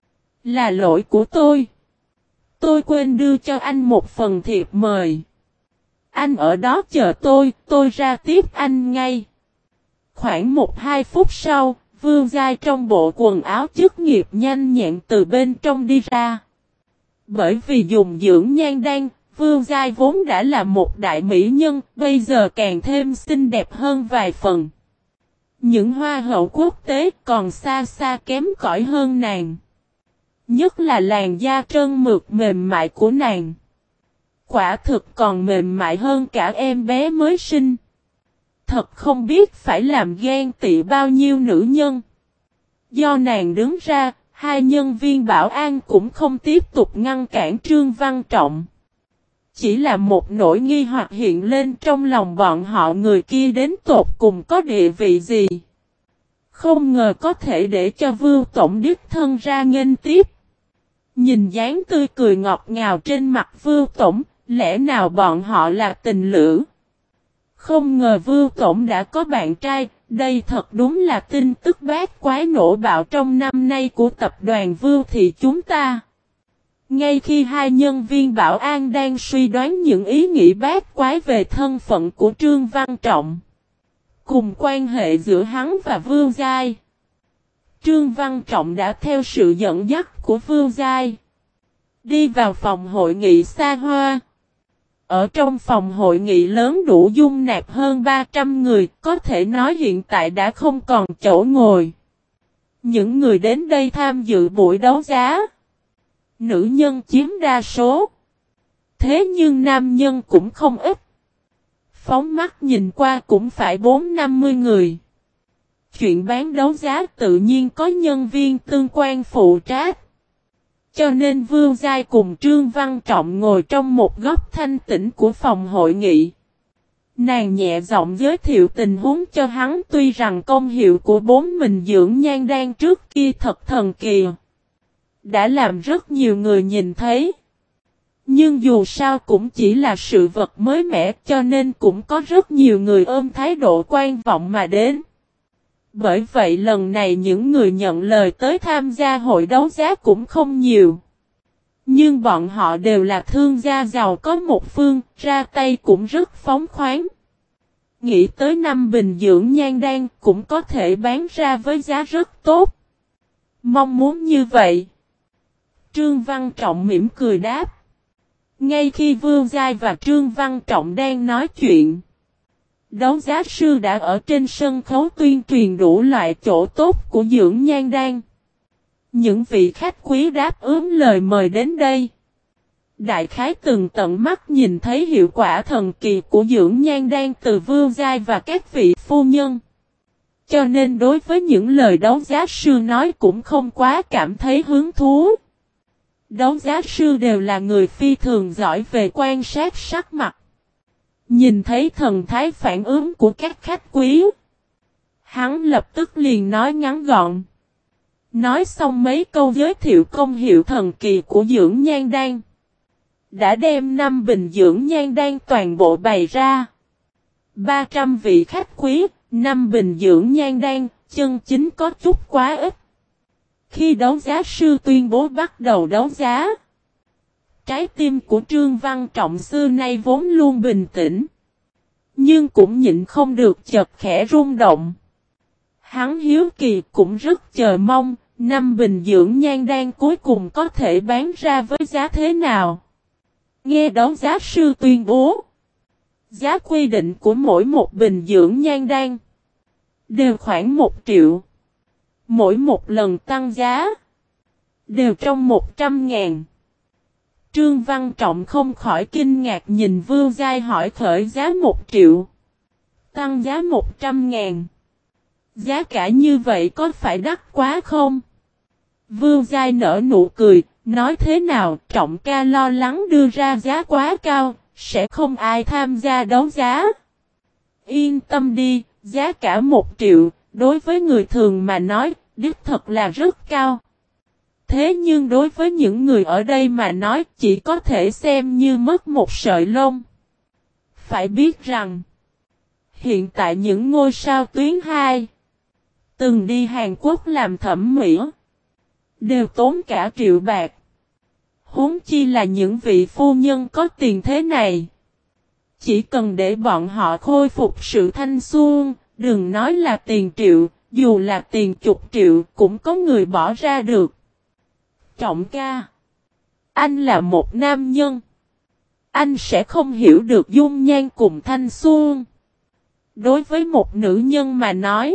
Speaker 1: là lỗi của tôi. Tôi quên đưa cho anh một phần thiệp mời. Anh ở đó chờ tôi, tôi ra tiếp anh ngay. Khoảng một hai phút sau, Vương Giai trong bộ quần áo chức nghiệp nhanh nhẹn từ bên trong đi ra. Bởi vì dùng dưỡng nhan đan, Vương Giai vốn đã là một đại mỹ nhân, bây giờ càng thêm xinh đẹp hơn vài phần. Những hoa hậu quốc tế còn xa xa kém cỏi hơn nàng. Nhất là làn da trơn mượt mềm mại của nàng. Quả thực còn mềm mại hơn cả em bé mới sinh. Thật không biết phải làm ghen tị bao nhiêu nữ nhân. Do nàng đứng ra, hai nhân viên bảo an cũng không tiếp tục ngăn cản Trương Văn Trọng. chỉ là một nỗi nghi hoặc hiện lên trong lòng bọn họ, người kia đến tột cùng có địa vị gì. Không ngờ có thể để cho Vưu Tổng đích thân ra nghênh tiếp. Nhìn dáng tươi cười ngọt ngào trên mặt Vưu Tổng, lẽ nào bọn họ là tình lữ? Không ngờ Vưu Tổng đã có bạn trai, đây thật đúng là tin tức bát quái nổ bạo trong năm nay của tập đoàn Vưu Thị chúng ta. Ngay khi hai nhân viên bảo an đang suy đoán những ý nghĩ bát quái về thân phận của Trương Văn Trọng, cùng quan hệ giữa hắn và Vưu Giai, Trương Văn Trọng đã theo sự dẫn dắt của Vưu Giai đi vào phòng hội nghị xa hoa. Ở trong phòng hội nghị lớn đủ dung nạp hơn ba trăm người, có thể nói hiện tại đã không còn chỗ ngồi. Những người đến đây tham dự buổi đấu giá, nữ nhân chiếm đa số. Thế nhưng nam nhân cũng không ít. Phóng mắt nhìn qua cũng phải bốn năm mươi người. Chuyện bán đấu giá tự nhiên có nhân viên tương quan phụ trách. Cho nên Vưu Giai cùng Trương Văn Trọng ngồi trong một góc thanh tĩnh của phòng hội nghị. Nàng nhẹ giọng giới thiệu tình huống cho hắn, tuy rằng công hiệu của bốn mình dưỡng nhan đan trước kia thật thần kỳ, đã làm rất nhiều người nhìn thấy. Nhưng dù sao cũng chỉ là sự vật mới mẻ, cho nên cũng có rất nhiều người ôm thái độ quan vọng mà đến. Bởi vậy lần này những người nhận lời tới tham gia hội đấu giá cũng không nhiều. Nhưng bọn họ đều là thương gia giàu có một phương, ra tay cũng rất phóng khoáng. Nghĩ tới năm bình dưỡng nhan đan cũng có thể bán ra với giá rất tốt. Mong muốn như vậy. Trương Văn Trọng mỉm cười đáp. Ngay khi Vưu Giai và Trương Văn Trọng đang nói chuyện, đấu giá sư đã ở trên sân khấu tuyên truyền đủ loại chỗ tốt của dưỡng nhan đan. Những vị khách quý đáp ứng lời mời đến đây, đại khái từng tận mắt nhìn thấy hiệu quả thần kỳ của dưỡng nhan đan từ Vưu Giai và các vị phu nhân. Cho nên đối với những lời đấu giá sư nói cũng không quá cảm thấy hứng thú. Đấu giá sư đều là người phi thường giỏi về quan sát sắc mặt. Nhìn thấy thần thái phản ứng của các khách quý, hắn lập tức liền nói ngắn gọn. Nói xong mấy câu giới thiệu công hiệu thần kỳ của dưỡng nhan đan, đã đem năm bình dưỡng nhan đan toàn bộ bày ra. ba trăm vị khách quý, năm bình dưỡng nhan đan, chân chính có chút quá ít. Khi đấu giá sư tuyên bố bắt đầu đấu giá, trái tim của Trương Văn Trọng xưa nay vốn luôn bình tĩnh, nhưng cũng nhịn không được chợt khẽ rung động. Hắn hiếu kỳ cũng rất chờ mong, năm bình dưỡng nhan đan cuối cùng có thể bán ra với giá thế nào. Nghe đấu giá sư tuyên bố, giá quy định của mỗi một bình dưỡng nhan đan đều khoảng một triệu. Mỗi một lần tăng giá đều trong một trăm ngàn. Trương Văn Trọng không khỏi kinh ngạc nhìn Vưu Giai hỏi khởi giá một triệu. Tăng giá một trăm ngàn. Giá cả như vậy có phải đắt quá không? Vưu Giai nở nụ cười, nói thế nào Trọng ca lo lắng đưa ra giá quá cao, sẽ không ai tham gia đấu giá. Yên tâm đi, giá cả một triệu, đối với người thường mà nói, đích thật là rất cao. Thế nhưng đối với những người ở đây mà nói chỉ có thể xem như mất một sợi lông. Phải biết rằng, hiện tại những ngôi sao tuyến hai, từng đi Hàn Quốc làm thẩm mỹ, đều tốn cả triệu bạc. Huống chi là những vị phu nhân có tiền thế này. Chỉ cần để bọn họ khôi phục sự thanh xuân, đừng nói là tiền triệu, dù là tiền chục triệu cũng có người bỏ ra được. Trọng ca, anh là một nam nhân, anh sẽ không hiểu được dung nhan cùng thanh xuân. Đối với một nữ nhân mà nói,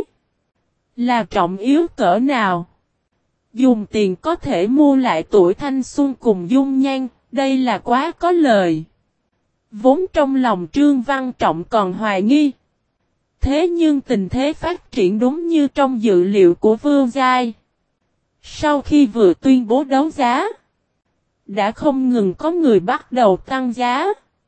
Speaker 1: là trọng yếu cỡ nào. Dùng tiền có thể mua lại tuổi thanh xuân cùng dung nhan, đây là quá có lời. Vốn trong lòng Trương Văn Trọng còn hoài nghi. Thế nhưng tình thế phát triển đúng như trong dự liệu của Vưu Giai. Sau khi vừa tuyên bố đấu giá, đã không ngừng có người bắt đầu tăng giá.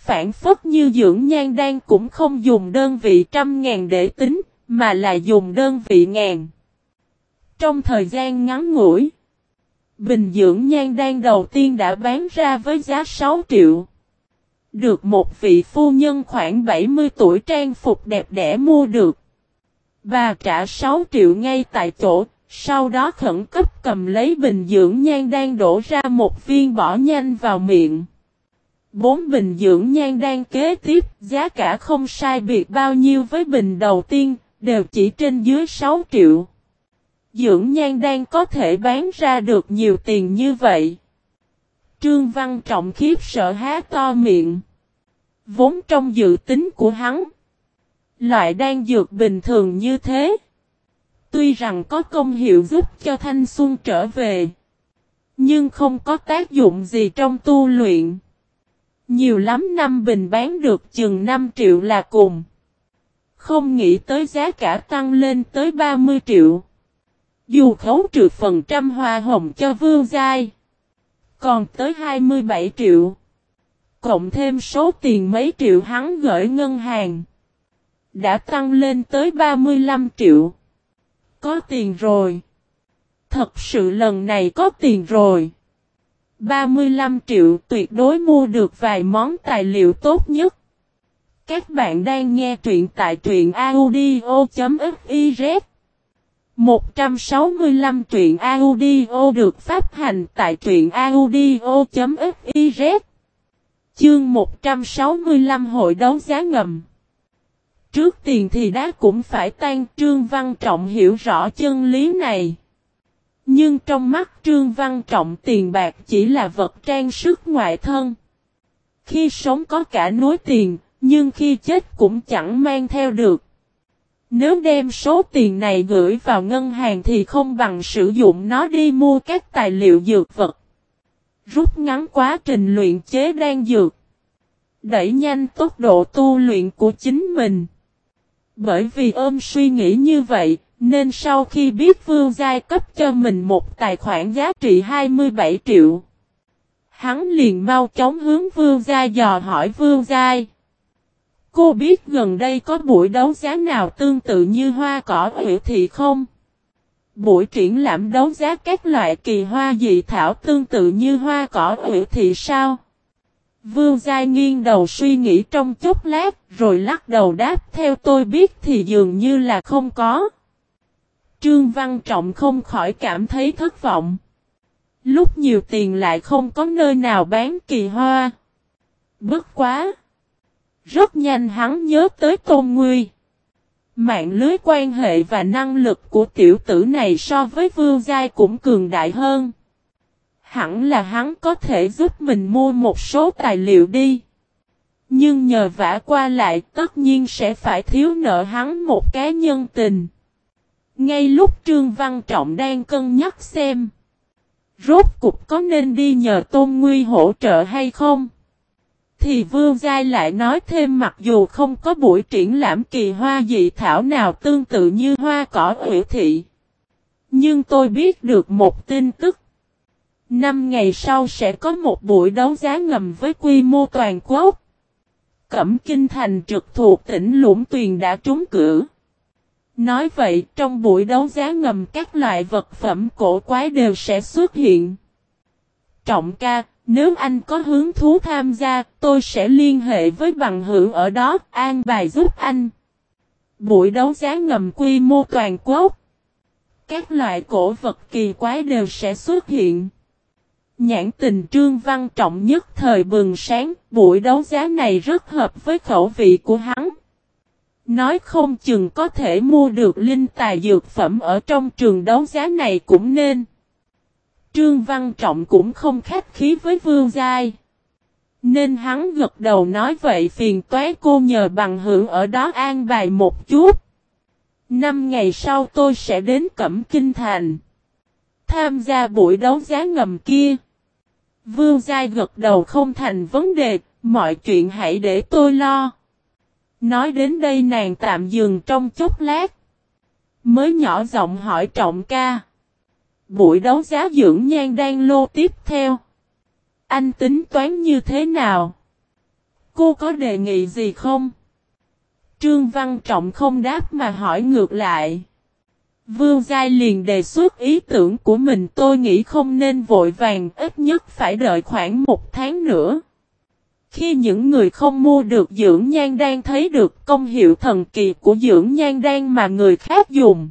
Speaker 1: phản phất như dưỡng nhan đan cũng không dùng đơn vị trăm ngàn để tính, mà là dùng đơn vị ngàn. Trong thời gian ngắn ngủi, bình dưỡng nhan đan đầu tiên đã bán ra với giá sáu triệu. Được một vị phu nhân khoảng bảy mươi tuổi trang phục đẹp đẽ mua được. Bà trả sáu triệu ngay tại chỗ, sau đó khẩn cấp cầm lấy bình dưỡng nhan đan đổ ra một viên bỏ nhanh vào miệng. Bốn bình dưỡng nhan đan kế tiếp, giá cả không sai biệt bao nhiêu với bình đầu tiên, đều chỉ trên dưới sáu triệu. Dưỡng nhan đan có thể bán ra được nhiều tiền như vậy. Trương Văn Trọng khiếp sợ há to miệng. Vốn trong dự tính của hắn, loại đan dược bình thường như thế, tuy rằng có công hiệu giúp cho thanh xuân trở về, nhưng không có tác dụng gì trong tu luyện. Nhiều lắm năm bình bán được chừng năm triệu là cùng. Không nghĩ tới giá cả tăng lên tới ba mươi triệu. Dù khấu trừ phần trăm hoa hồng cho Vương Giai, còn tới hai mươi bảy triệu. Cộng thêm số tiền mấy triệu hắn gửi ngân hàng, đã tăng lên tới ba mươi lăm triệu. Có tiền rồi. Thật sự lần này có tiền rồi. ba mươi lăm triệu tuyệt đối mua được vài món tài liệu tốt nhất. Các bạn đang nghe truyện tại truyện audio.fiz. một trăm sáu mươi lăm truyện audio được phát hành tại truyện audio.fiz. Chương một trăm sáu mươi lăm hội đấu giá ngầm. Trước tiền thì đá cũng phải tan. Trương Văn Trọng hiểu rõ chân lý này. Nhưng trong mắt Trương Văn Trọng tiền bạc chỉ là vật trang sức ngoại thân. Khi sống có cả núi tiền, nhưng khi chết cũng chẳng mang theo được. Nếu đem số tiền này gửi vào ngân hàng thì không bằng sử dụng nó đi mua các tài liệu dược vật. Rút ngắn quá trình luyện chế đan dược. Đẩy nhanh tốc độ tu luyện của chính mình. Bởi vì ôm suy nghĩ như vậy, nên sau khi biết Vương Giai cấp cho mình một tài khoản giá trị hai mươi bảy triệu, hắn liền mau chóng hướng Vương Giai dò hỏi Vương Giai. Cô biết gần đây có buổi đấu giá nào tương tự như hoa cỏ Uyển Thị không? Buổi triển lãm đấu giá các loại kỳ hoa dị thảo tương tự như hoa cỏ Uyển Thị sao? Vương Giai nghiêng đầu suy nghĩ trong chốc lát, rồi lắc đầu đáp theo tôi biết thì dường như là không có. Trương Văn Trọng không khỏi cảm thấy thất vọng. Lúc nhiều tiền lại không có nơi nào bán kỳ hoa. Bất quá! Rất nhanh hắn nhớ tới Tôn Nguy. Mạng lưới quan hệ và năng lực của tiểu tử này so với Vương Giai cũng cường đại hơn. Hẳn là hắn có thể giúp mình mua một số tài liệu đi. Nhưng nhờ vả qua lại tất nhiên sẽ phải thiếu nợ hắn một cái nhân tình. Ngay lúc Trương Văn Trọng đang cân nhắc xem rốt cục có nên đi nhờ Tôn Nguy hỗ trợ hay không, thì Vương Giai lại nói thêm mặc dù không có buổi triển lãm kỳ hoa dị thảo nào tương tự như hoa cỏ Uyển Thị, nhưng tôi biết được một tin tức. Năm ngày sau sẽ có một buổi đấu giá ngầm với quy mô toàn quốc. Cẩm Kinh Thành trực thuộc tỉnh Lũng Tuyền đã trúng cử. Nói vậy trong buổi đấu giá ngầm các loại vật phẩm cổ quái đều sẽ xuất hiện. Trọng ca, nếu anh có hứng thú tham gia, tôi sẽ liên hệ với bằng hữu ở đó, an bài giúp anh. Buổi đấu giá ngầm quy mô toàn quốc. Các loại cổ vật kỳ quái đều sẽ xuất hiện. Nhãn tình Trương Văn Trọng nhất thời bừng sáng, buổi đấu giá này rất hợp với khẩu vị của hắn. Nói không chừng có thể mua được linh tài dược phẩm ở trong trường đấu giá này cũng nên. Trương Văn Trọng cũng không khách khí với Vương Giai. Nên hắn gật đầu nói vậy phiền toái cô nhờ bằng hữu ở đó an bài một chút. Năm ngày sau tôi sẽ đến Cẩm Kinh Thành. Tham gia buổi đấu giá ngầm kia. Vương Giai gật đầu không thành vấn đề, mọi chuyện hãy để tôi lo. Nói đến đây nàng tạm dừng trong chốc lát. Mới nhỏ giọng hỏi Trọng ca. Buổi đấu giá dưỡng nhan đan lô tiếp theo. Anh tính toán như thế nào? Cô có đề nghị gì không? Trương Văn Trọng không đáp mà hỏi ngược lại. Vương Giai liền đề xuất ý tưởng của mình, tôi nghĩ không nên vội vàng, ít nhất phải đợi khoảng một tháng nữa. Khi những người không mua được dưỡng nhan đan thấy được công hiệu thần kỳ của dưỡng nhan đan mà người khác dùng,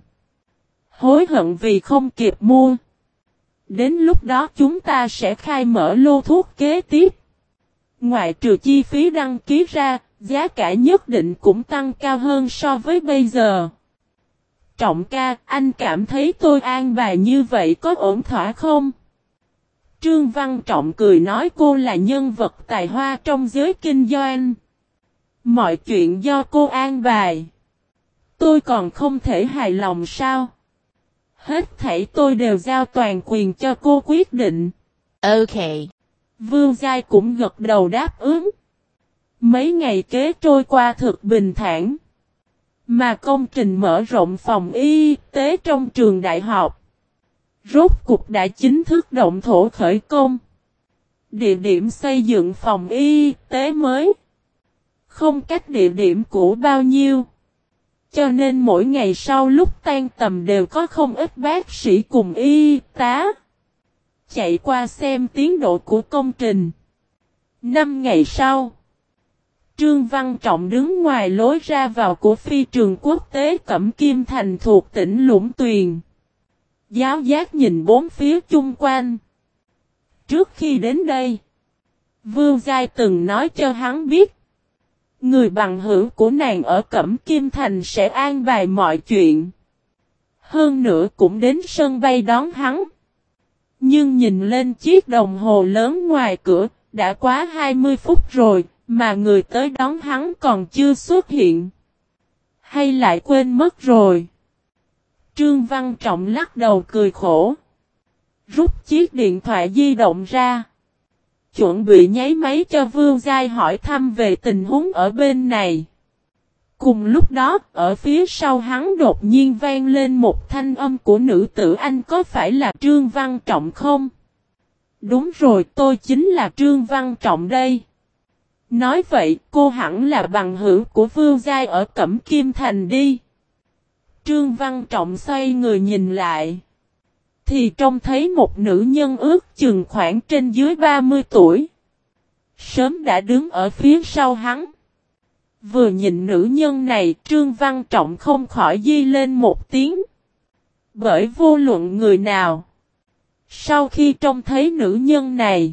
Speaker 1: hối hận vì không kịp mua. Đến lúc đó chúng ta sẽ khai mở lô thuốc kế tiếp. Ngoại trừ chi phí đăng ký ra, giá cả nhất định cũng tăng cao hơn so với bây giờ. Trọng ca, anh cảm thấy tôi an bài như vậy có ổn thỏa không? Trương Văn Trọng cười nói, cô là nhân vật tài hoa trong giới kinh doanh. Mọi chuyện do cô an bài. Tôi còn không thể hài lòng sao? Hết thảy tôi đều giao toàn quyền cho cô quyết định.
Speaker 2: Ok.
Speaker 1: Vương Giai cũng gật đầu đáp ứng. Mấy ngày kế trôi qua thực bình thản. Mà công trình mở rộng phòng y tế trong trường đại học rốt cục đã chính thức động thổ khởi công. Địa điểm xây dựng phòng y tế mới không cách địa điểm cũ bao nhiêu. Cho nên mỗi ngày sau lúc tan tầm đều có không ít bác sĩ cùng y tá chạy qua xem tiến độ của công trình. Năm ngày sau, Trương Văn Trọng đứng ngoài lối ra vào của phi trường quốc tế Cẩm Kim Thành thuộc tỉnh Lũng Tuyền. Giáo giác nhìn bốn phía chung quanh. Trước khi đến đây, Vương Giai từng nói cho hắn biết, người bằng hữu của nàng ở Cẩm Kim Thành sẽ an bài mọi chuyện. Hơn nữa cũng đến sân bay đón hắn. Nhưng nhìn lên chiếc đồng hồ lớn ngoài cửa, đã quá hai mươi phút rồi, mà người tới đón hắn còn chưa xuất hiện. Hay lại quên mất rồi? Trương Văn Trọng lắc đầu cười khổ. Rút chiếc điện thoại di động ra. Chuẩn bị nháy máy cho Vương Giai hỏi thăm về tình huống ở bên này. Cùng lúc đó, ở phía sau hắn đột nhiên vang lên một thanh âm của nữ tử, anh có phải là Trương Văn Trọng không? Đúng rồi, tôi chính là Trương Văn Trọng đây. Nói vậy, cô hẳn là bằng hữu của Vương Giai ở Cẩm Kim Thành đi. Trương Văn Trọng xoay người nhìn lại. Thì trông thấy một nữ nhân ước chừng khoảng trên dưới ba mươi tuổi. Sớm đã đứng ở phía sau hắn. Vừa nhìn nữ nhân này, Trương Văn Trọng không khỏi di lên một tiếng. Bởi vô luận người nào, sau khi trông thấy nữ nhân này,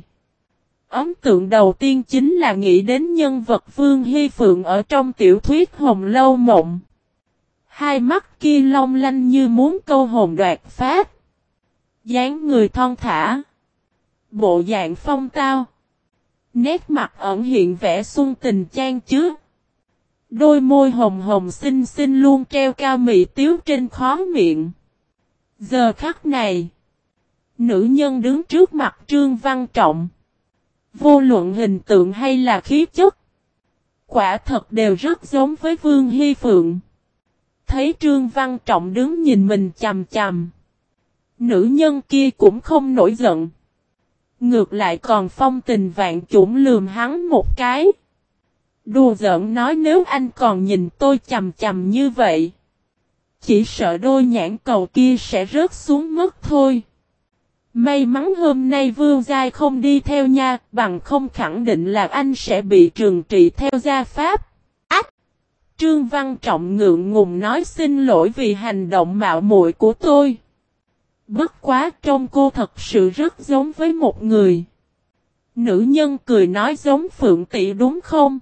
Speaker 1: ấn tượng đầu tiên chính là nghĩ đến nhân vật Vương Hy Phượng ở trong tiểu thuyết Hồng Lâu Mộng. Hai mắt kia long lanh như muốn câu hồn đoạt phách. Dáng người thon thả. Bộ dạng phong tao. Nét mặt ẩn hiện vẻ xuân tình chan chứa. Đôi môi hồng hồng xinh xinh luôn treo cao mị tiếu trên khóe miệng. Giờ khắc này, nữ nhân đứng trước mặt Trương Văn Trọng. Vô luận hình tượng hay là khí chất, quả thật đều rất giống với Vương Hy Phượng. Thấy Trương Văn Trọng đứng nhìn mình chằm chằm, nữ nhân kia cũng không nổi giận. Ngược lại còn phong tình vạn chủng lườm hắn một cái. Đùa giỡn nói, nếu anh còn nhìn tôi chằm chằm như vậy, chỉ sợ đôi nhãn cầu kia sẽ rớt xuống mất thôi. May mắn hôm nay Vương Giai không đi theo nha, bằng không khẳng định là anh sẽ bị trừng trị theo gia pháp. Ách! Trương Văn Trọng ngượng ngùng nói, xin lỗi vì hành động mạo muội của tôi. Bất quá trông cô thật sự rất giống với một người. Nữ nhân cười nói, giống Phượng tỷ đúng không?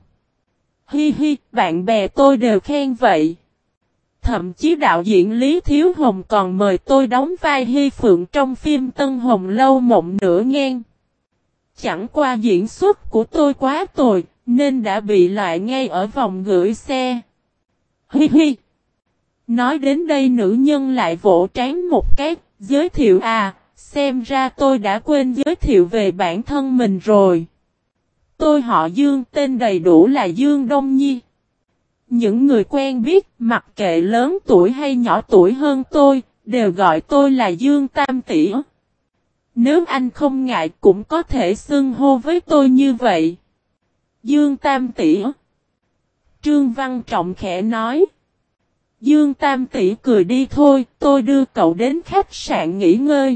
Speaker 1: Hi hi, bạn bè tôi đều khen vậy. Thậm chí đạo diễn Lý Thiếu Hồng còn mời tôi đóng vai Hy Phượng trong phim Tân Hồng Lâu Mộng nữa ngang. Chẳng qua diễn xuất của tôi quá tồi, nên đã bị loại ngay ở vòng gửi xe. Hi hi. Nói đến đây nữ nhân lại vỗ trán một cái, giới thiệu à, xem ra tôi đã quên giới thiệu về bản thân mình rồi. Tôi họ Dương, tên đầy đủ là Dương Đông Nhi. Những người quen biết, mặc kệ lớn tuổi hay nhỏ tuổi hơn tôi, đều gọi tôi là Dương Tam Tỷ. Nếu anh không ngại cũng có thể xưng hô với tôi như vậy. Dương Tam tỷ. Trương Văn Trọng khẽ nói. Dương Tam tỷ cười đi thôi, tôi đưa cậu đến khách sạn nghỉ ngơi.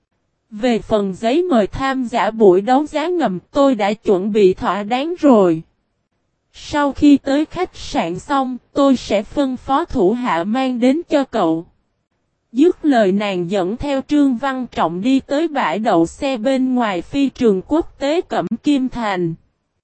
Speaker 1: Về phần giấy mời tham gia buổi đấu giá ngầm tôi đã chuẩn bị thỏa đáng rồi. Sau khi tới khách sạn xong, tôi sẽ phân phó thủ hạ mang đến cho cậu. Dứt lời nàng dẫn theo Trương Văn Trọng đi tới bãi đậu xe bên ngoài phi trường quốc tế Cẩm Kim Thành.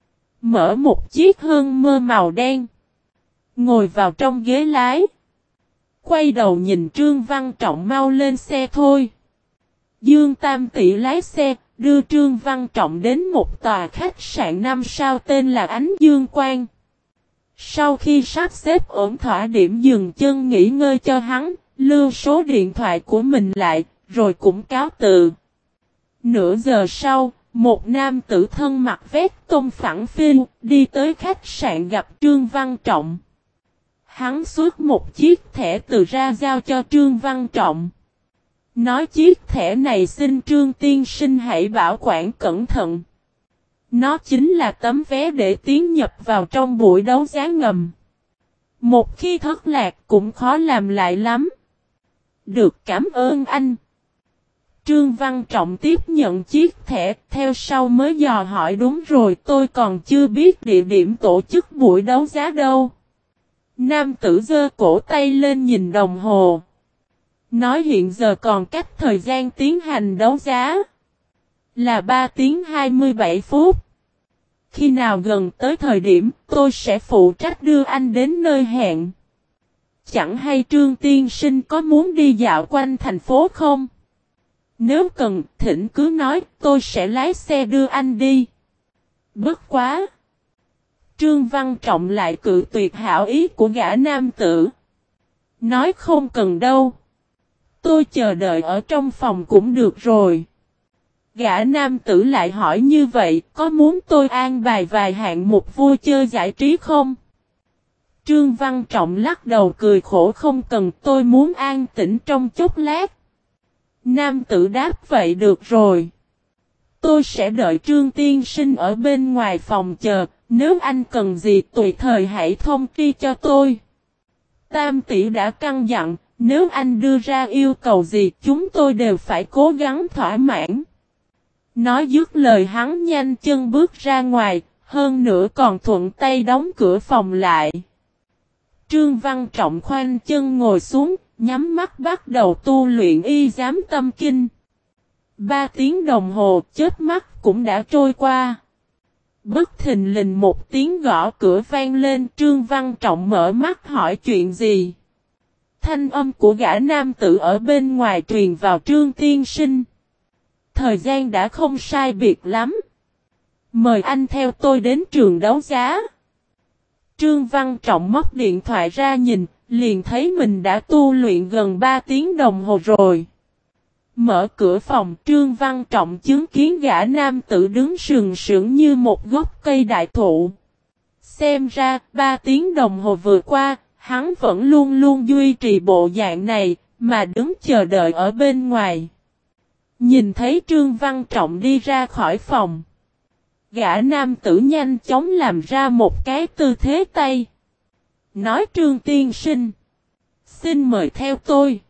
Speaker 1: Mở một chiếc hơn mơ màu đen. Ngồi vào trong ghế lái. Quay đầu nhìn Trương Văn Trọng mau lên xe thôi. Dương Tam tỷ lái xe, đưa Trương Văn Trọng đến một tòa khách sạn năm sao tên là Ánh Dương Quang. Sau khi sắp xếp ổn thỏa điểm dừng chân nghỉ ngơi cho hắn, lưu số điện thoại của mình lại, rồi cũng cáo từ. Nửa giờ sau, một nam tử thân mặc vest tông phẳng phiu, đi tới khách sạn gặp Trương Văn Trọng. Hắn xuất một chiếc thẻ từ ra giao cho Trương Văn Trọng. Nói chiếc thẻ này xin Trương tiên sinh hãy bảo quản cẩn thận. Nó chính là tấm vé để tiến nhập vào trong buổi đấu giá ngầm. Một khi thất lạc cũng khó làm lại lắm. Được, cảm ơn anh. Trương Văn Trọng tiếp nhận chiếc thẻ, theo sau mới dò hỏi đúng rồi, tôi còn chưa biết địa điểm tổ chức buổi đấu giá đâu. Nam tử giơ cổ tay lên nhìn đồng hồ. Nói hiện giờ còn cách thời gian tiến hành đấu giá là ba tiếng hai mươi bảy phút. Khi nào gần tới thời điểm, tôi sẽ phụ trách đưa anh đến nơi hẹn. Chẳng hay Trương tiên sinh có muốn đi dạo quanh thành phố không? Nếu cần, thỉnh cứ nói, tôi sẽ lái xe đưa anh đi. Bất quá! Trương Văn Trọng lại cự tuyệt hảo ý của gã nam tử. Nói không cần đâu. Tôi chờ đợi ở trong phòng cũng được rồi. Gã nam tử lại hỏi như vậy, có muốn tôi an bài vài hạng mục vui chơi giải trí không? Trương Văn Trọng lắc đầu cười khổ, không cần, tôi muốn an tĩnh trong chốc lát. Nam tử đáp vậy được rồi. Tôi sẽ đợi Trương tiên sinh ở bên ngoài phòng chờ, nếu anh cần gì tùy thời hãy thông tri cho tôi. Tam tỷ đã căn dặn, nếu anh đưa ra yêu cầu gì chúng tôi đều phải cố gắng thỏa mãn. Nói dứt lời hắn nhanh chân bước ra ngoài, hơn nữa còn thuận tay đóng cửa phòng lại. Trương Văn Trọng khoanh chân ngồi xuống, nhắm mắt bắt đầu tu luyện y giám tâm kinh. Ba tiếng đồng hồ chớp mắt cũng đã trôi qua. Bất thình lình một tiếng gõ cửa vang lên, Trương Văn Trọng mở mắt hỏi chuyện gì. Thanh âm của gã nam tử ở bên ngoài truyền vào, Trương tiên sinh. Thời gian đã không sai biệt lắm. Mời anh theo tôi đến trường đấu giá. Trương Văn Trọng móc điện thoại ra nhìn, liền thấy mình đã tu luyện gần ba tiếng đồng hồ rồi. Mở cửa phòng, Trương Văn Trọng chứng kiến gã nam tử đứng sừng sững như một gốc cây đại thụ. Xem ra, ba tiếng đồng hồ vừa qua, hắn vẫn luôn luôn duy trì bộ dạng này, mà đứng chờ đợi ở bên ngoài. Nhìn thấy Trương Văn Trọng đi ra khỏi phòng. Gã nam tử nhanh chóng làm ra một cái tư thế tay. Nói Trương tiên sinh. Xin mời theo tôi.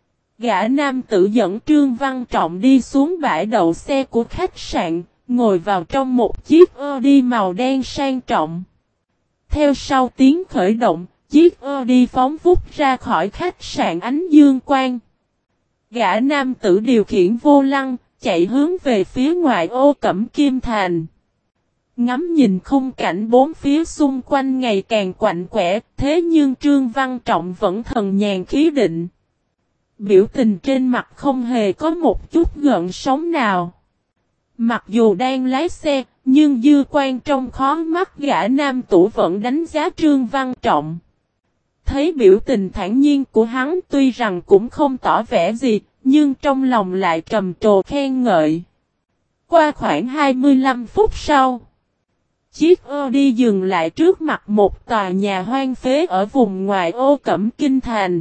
Speaker 1: Gã nam tử dẫn Trương Văn Trọng đi xuống bãi đậu xe của khách sạn, ngồi vào trong một chiếc Audi màu đen sang trọng. Theo sau tiếng khởi động, chiếc Audi phóng vút ra khỏi khách sạn Ánh Dương Quang. Gã nam tử điều khiển vô lăng, chạy hướng về phía ngoại ô Cẩm Kim Thành. Ngắm nhìn khung cảnh bốn phía xung quanh ngày càng quạnh quẽ, thế nhưng Trương Văn Trọng vẫn thần nhàn khí định. Biểu tình trên mặt không hề có một chút gợn sóng nào. Mặc dù đang lái xe, nhưng dư quan trong khó mắt gã nam tử vẫn đánh giá Trương Văn Trọng. Thấy biểu tình thản nhiên của hắn tuy rằng cũng không tỏ vẻ gì, nhưng trong lòng lại trầm trồ khen ngợi. Qua khoảng hai mươi lăm phút sau, chiếc Audi dừng lại trước mặt một tòa nhà hoang phế ở vùng ngoại ô Cẩm Kinh Thành.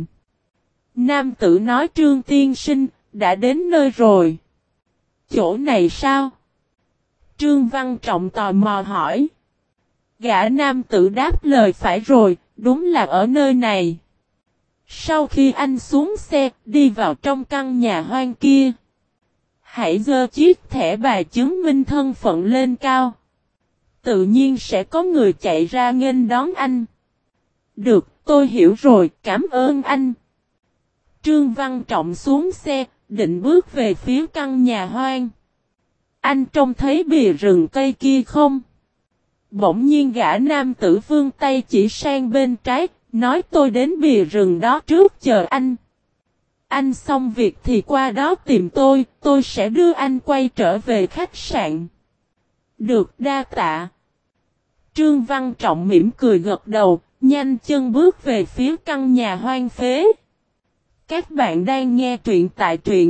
Speaker 1: Nam tử nói Trương tiên sinh, đã đến nơi rồi. Chỗ này sao? Trương Văn Trọng tò mò hỏi. Gã nam tử đáp lời phải rồi, đúng là ở nơi này. Sau khi anh xuống xe, đi vào trong căn nhà hoang kia. Hãy giơ chiếc thẻ bài chứng minh thân phận lên cao. Tự nhiên sẽ có người chạy ra nghênh đón anh. Được, tôi hiểu rồi, cảm ơn anh. Trương Văn Trọng xuống xe, định bước về phía căn nhà hoang. Anh trông thấy bìa rừng cây kia không? Bỗng nhiên gã nam tử vươn tay chỉ sang bên trái, nói tôi đến bìa rừng đó trước chờ anh. Anh xong việc thì qua đó tìm tôi, tôi sẽ đưa anh quay trở về khách sạn. Được, đa tạ. Trương Văn Trọng mỉm cười gật đầu, nhanh chân bước về phía căn nhà hoang phế. Các bạn đang nghe truyện tại truyện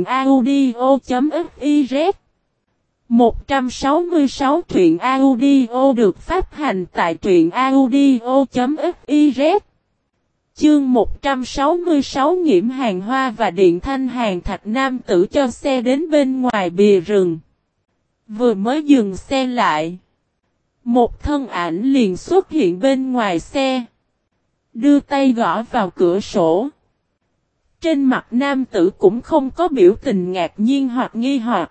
Speaker 1: audio.fiz. một trăm sáu mươi sáu truyện audio được phát hành tại truyện audio.fiz. Chương một trăm sáu mươi sáu Nghiễm hàng hoa và điện thanh hàng thạch nam tử cho xe đến bên ngoài bìa rừng. Vừa mới dừng xe lại, một thân ảnh liền xuất hiện bên ngoài xe, đưa tay gõ vào cửa sổ. Trên mặt nam tử cũng không có biểu tình ngạc nhiên hoặc nghi hoặc.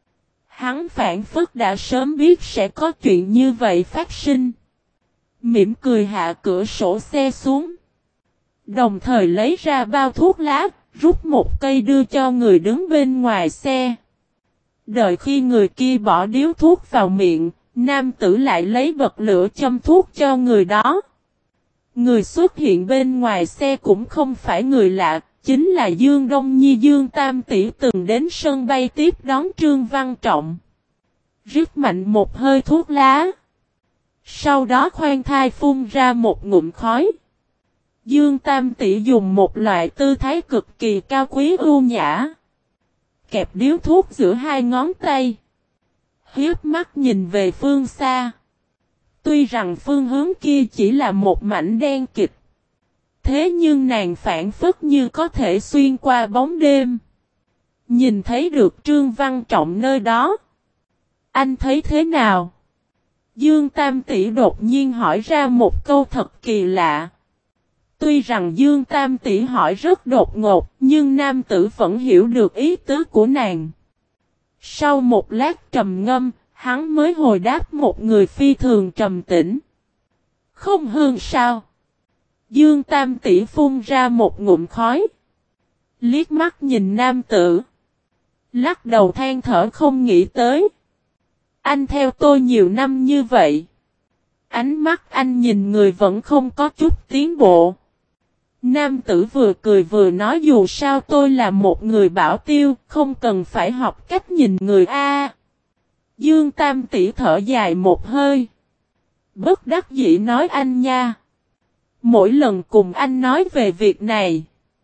Speaker 1: Hắn phảng phất đã sớm biết sẽ có chuyện như vậy phát sinh. Mỉm cười hạ cửa sổ xe xuống. Đồng thời lấy ra bao thuốc lá, rút một cây đưa cho người đứng bên ngoài xe. Đợi khi người kia bỏ điếu thuốc vào miệng, nam tử lại lấy bật lửa châm thuốc cho người đó. Người xuất hiện bên ngoài xe cũng không phải người lạ, chính là Dương Đông Nhi Dương Tam Tỷ từng đến sân bay tiếp đón Trương Văn Trọng. Rít mạnh một hơi thuốc lá. Sau đó khoan thai phun ra một ngụm khói. Dương Tam Tỷ dùng một loại tư thái cực kỳ cao quý ưu nhã. Kẹp điếu thuốc giữa hai ngón tay. Hiếp mắt nhìn về phương xa. Tuy rằng phương hướng kia chỉ là một mảnh đen kịt. Thế nhưng nàng phản phất như có thể xuyên qua bóng đêm. Nhìn thấy được Trương Văn Trọng nơi đó. Anh thấy thế nào? Dương Tam Tỷ đột nhiên hỏi ra một câu thật kỳ lạ. Tuy rằng Dương Tam Tỷ hỏi rất đột ngột, nhưng nam tử vẫn hiểu được ý tứ của nàng. Sau một lát trầm ngâm, hắn mới hồi đáp một người phi thường trầm tĩnh. Không hơn sao? Dương Tam Tỷ phun ra một ngụm khói. Liếc mắt nhìn nam tử. Lắc đầu than thở không nghĩ tới. Anh theo tôi nhiều năm như vậy. Ánh mắt anh nhìn người vẫn không có chút tiến bộ. Nam tử vừa cười vừa nói dù sao tôi là một người bảo tiêu, không cần phải học cách nhìn người a. Dương Tam Tỷ thở dài một hơi. Bất đắc dĩ nói anh nha. Mỗi lần cùng anh nói về việc này,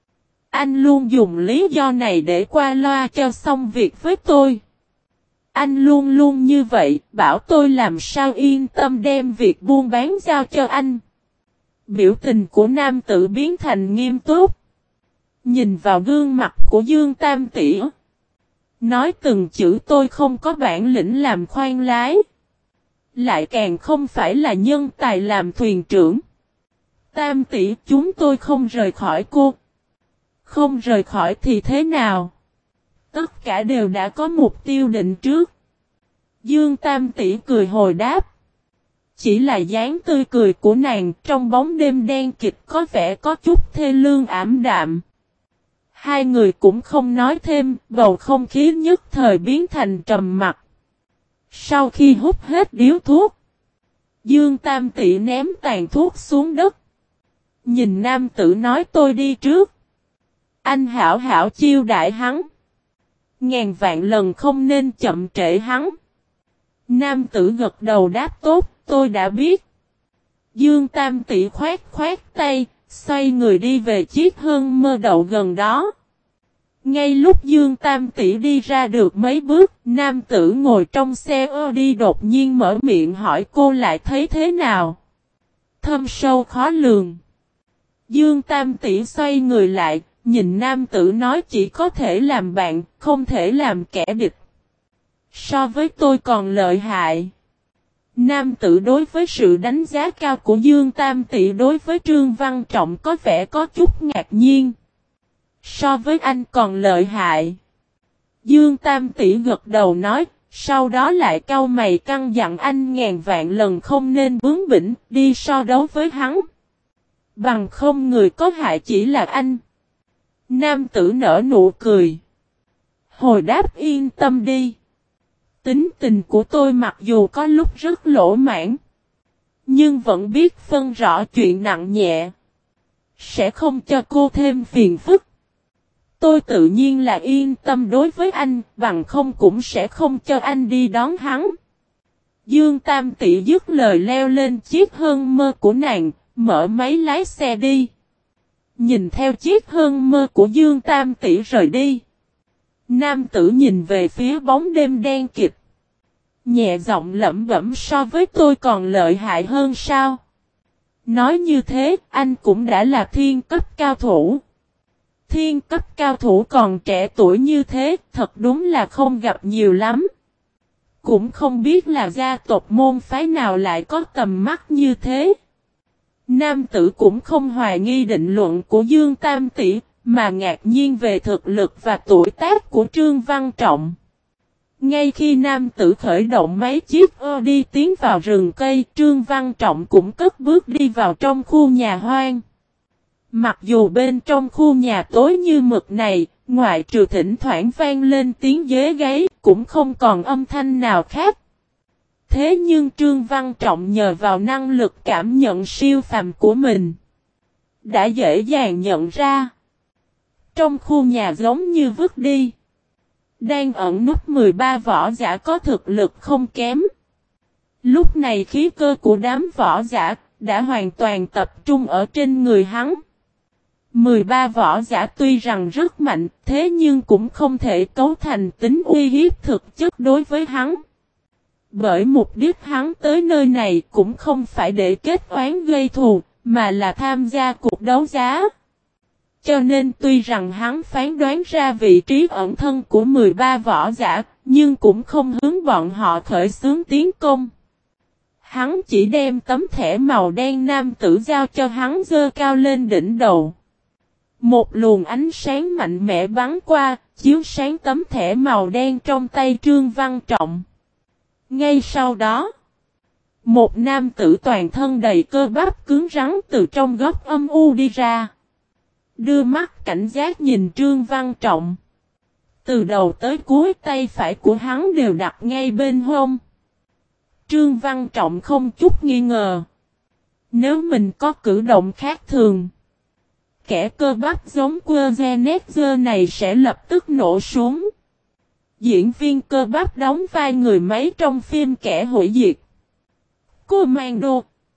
Speaker 1: anh luôn dùng lý do này để qua loa cho xong việc với tôi. Anh luôn luôn như vậy, bảo tôi làm sao yên tâm đem việc buôn bán giao cho anh. Biểu tình của nam tử biến thành nghiêm túc. Nhìn vào gương mặt của Dương Tam Tỷ. Nói từng chữ tôi không có bản lĩnh làm khoan lái. Lại càng không phải là nhân tài làm thuyền trưởng. Tam Tỷ chúng tôi không rời khỏi cô. Không rời khỏi thì thế nào? Tất cả đều đã có mục tiêu định trước. Dương Tam Tỷ cười hồi đáp. Chỉ là dáng tươi cười của nàng trong bóng đêm đen kịt có vẻ có chút thê lương ảm đạm. Hai người cũng không nói thêm, bầu không khí nhất thời biến thành trầm mặc. Sau khi hút hết điếu thuốc, Dương Tam Tỷ ném tàn thuốc xuống đất. Nhìn nam tử nói tôi đi trước. Anh hảo hảo chiêu đãi hắn. Ngàn vạn lần không nên chậm trễ hắn. Nam tử gật đầu đáp tốt, tôi đã biết. Dương Tam Tỷ khoát khoát tay, xoay người đi về chiếc hương mơ đậu gần đó. Ngay lúc Dương Tam Tỷ đi ra được mấy bước, nam tử ngồi trong xe ô đi đột nhiên mở miệng hỏi cô lại thấy thế nào. Thâm sâu khó lường. Dương Tam Tỷ xoay người lại, nhìn nam tử nói chỉ có thể làm bạn, không thể làm kẻ địch. So với tôi còn lợi hại. Nam tử đối với sự đánh giá cao của Dương Tam Tỷ đối với Trương Văn Trọng có vẻ có chút ngạc nhiên. So với anh còn lợi hại. Dương Tam Tỷ gật đầu nói, sau đó lại cau mày căng dặn anh ngàn vạn lần không nên bướng bỉnh đi so đấu với hắn. Bằng không người có hại chỉ là anh. Nam tử nở nụ cười. Hồi đáp yên tâm đi. Tính tình của tôi mặc dù có lúc rất lỗ mãn, nhưng vẫn biết phân rõ chuyện nặng nhẹ. Sẽ không cho cô thêm phiền phức. Tôi tự nhiên là yên tâm đối với anh, bằng không cũng sẽ không cho anh đi đón hắn. Dương Tam Tỷ dứt lời leo lên chiếc hơn mơ của nàng, mở máy lái xe đi. Nhìn theo chiếc hơn mơ của Dương Tam Tỷ rời đi. Nam tử nhìn về phía bóng đêm đen kịt. Nhẹ giọng lẩm bẩm so với tôi còn lợi hại hơn sao? Nói như thế, anh cũng đã là thiên cấp cao thủ. Thiên cấp cao thủ còn trẻ tuổi như thế, thật đúng là không gặp nhiều lắm. Cũng không biết là gia tộc môn phái nào lại có tầm mắt như thế. Nam tử cũng không hoài nghi định luận của Dương Tam Tỷ, mà ngạc nhiên về thực lực và tuổi tác của Trương Văn Trọng. Ngay khi nam tử khởi động mấy chiếc ô đi tiến vào rừng cây, Trương Văn Trọng cũng cất bước đi vào trong khu nhà hoang. Mặc dù bên trong khu nhà tối như mực này, ngoại trừ thỉnh thoảng vang lên tiếng dế gáy, cũng không còn âm thanh nào khác. Thế nhưng Trương Văn Trọng nhờ vào năng lực cảm nhận siêu phàm của mình, đã dễ dàng nhận ra. Trong khu nhà giống như vứt đi, đang ẩn núp mười ba võ giả có thực lực không kém. Lúc này khí cơ của đám võ giả đã hoàn toàn tập trung ở trên người hắn. mười ba võ giả tuy rằng rất mạnh, thế nhưng cũng không thể cấu thành tính uy hiếp thực chất đối với hắn. Bởi mục đích hắn tới nơi này cũng không phải để kết oán gây thù, mà là tham gia cuộc đấu giá. Cho nên tuy rằng hắn phán đoán ra vị trí ẩn thân của mười ba võ giả, nhưng cũng không hướng bọn họ khởi xướng tiến công. Hắn chỉ đem tấm thẻ màu đen nam tử giao cho hắn giơ cao lên đỉnh đầu. Một luồng ánh sáng mạnh mẽ bắn qua, chiếu sáng tấm thẻ màu đen trong tay Trương Văn Trọng. Ngay sau đó, một nam tử toàn thân đầy cơ bắp cứng rắn từ trong góc âm u đi ra. Đưa mắt cảnh giác nhìn Trương Văn Trọng. Từ đầu tới cuối tay phải của hắn đều đặt ngay bên hông. Trương Văn Trọng không chút nghi ngờ. Nếu mình có cử động khác thường, kẻ cơ bắp giống Quetzalcoatl này sẽ lập tức nổ súng. Diễn viên cơ bắp đóng vai người máy trong phim Kẻ Hủy Diệt Commando.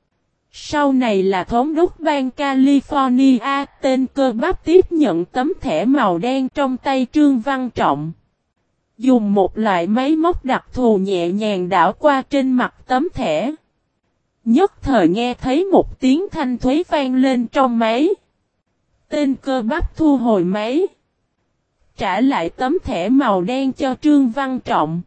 Speaker 1: Sau này là thống đốc bang California, tên cơ bắp tiếp nhận tấm thẻ màu đen trong tay Trương Văn Trọng. Dùng một loại máy móc đặc thù nhẹ nhàng đảo qua trên mặt tấm thẻ. Nhất thời nghe thấy một tiếng thanh thúy vang lên trong máy. Tên cơ bắp thu hồi máy. Trả lại tấm thẻ màu đen cho Trương Văn Trọng.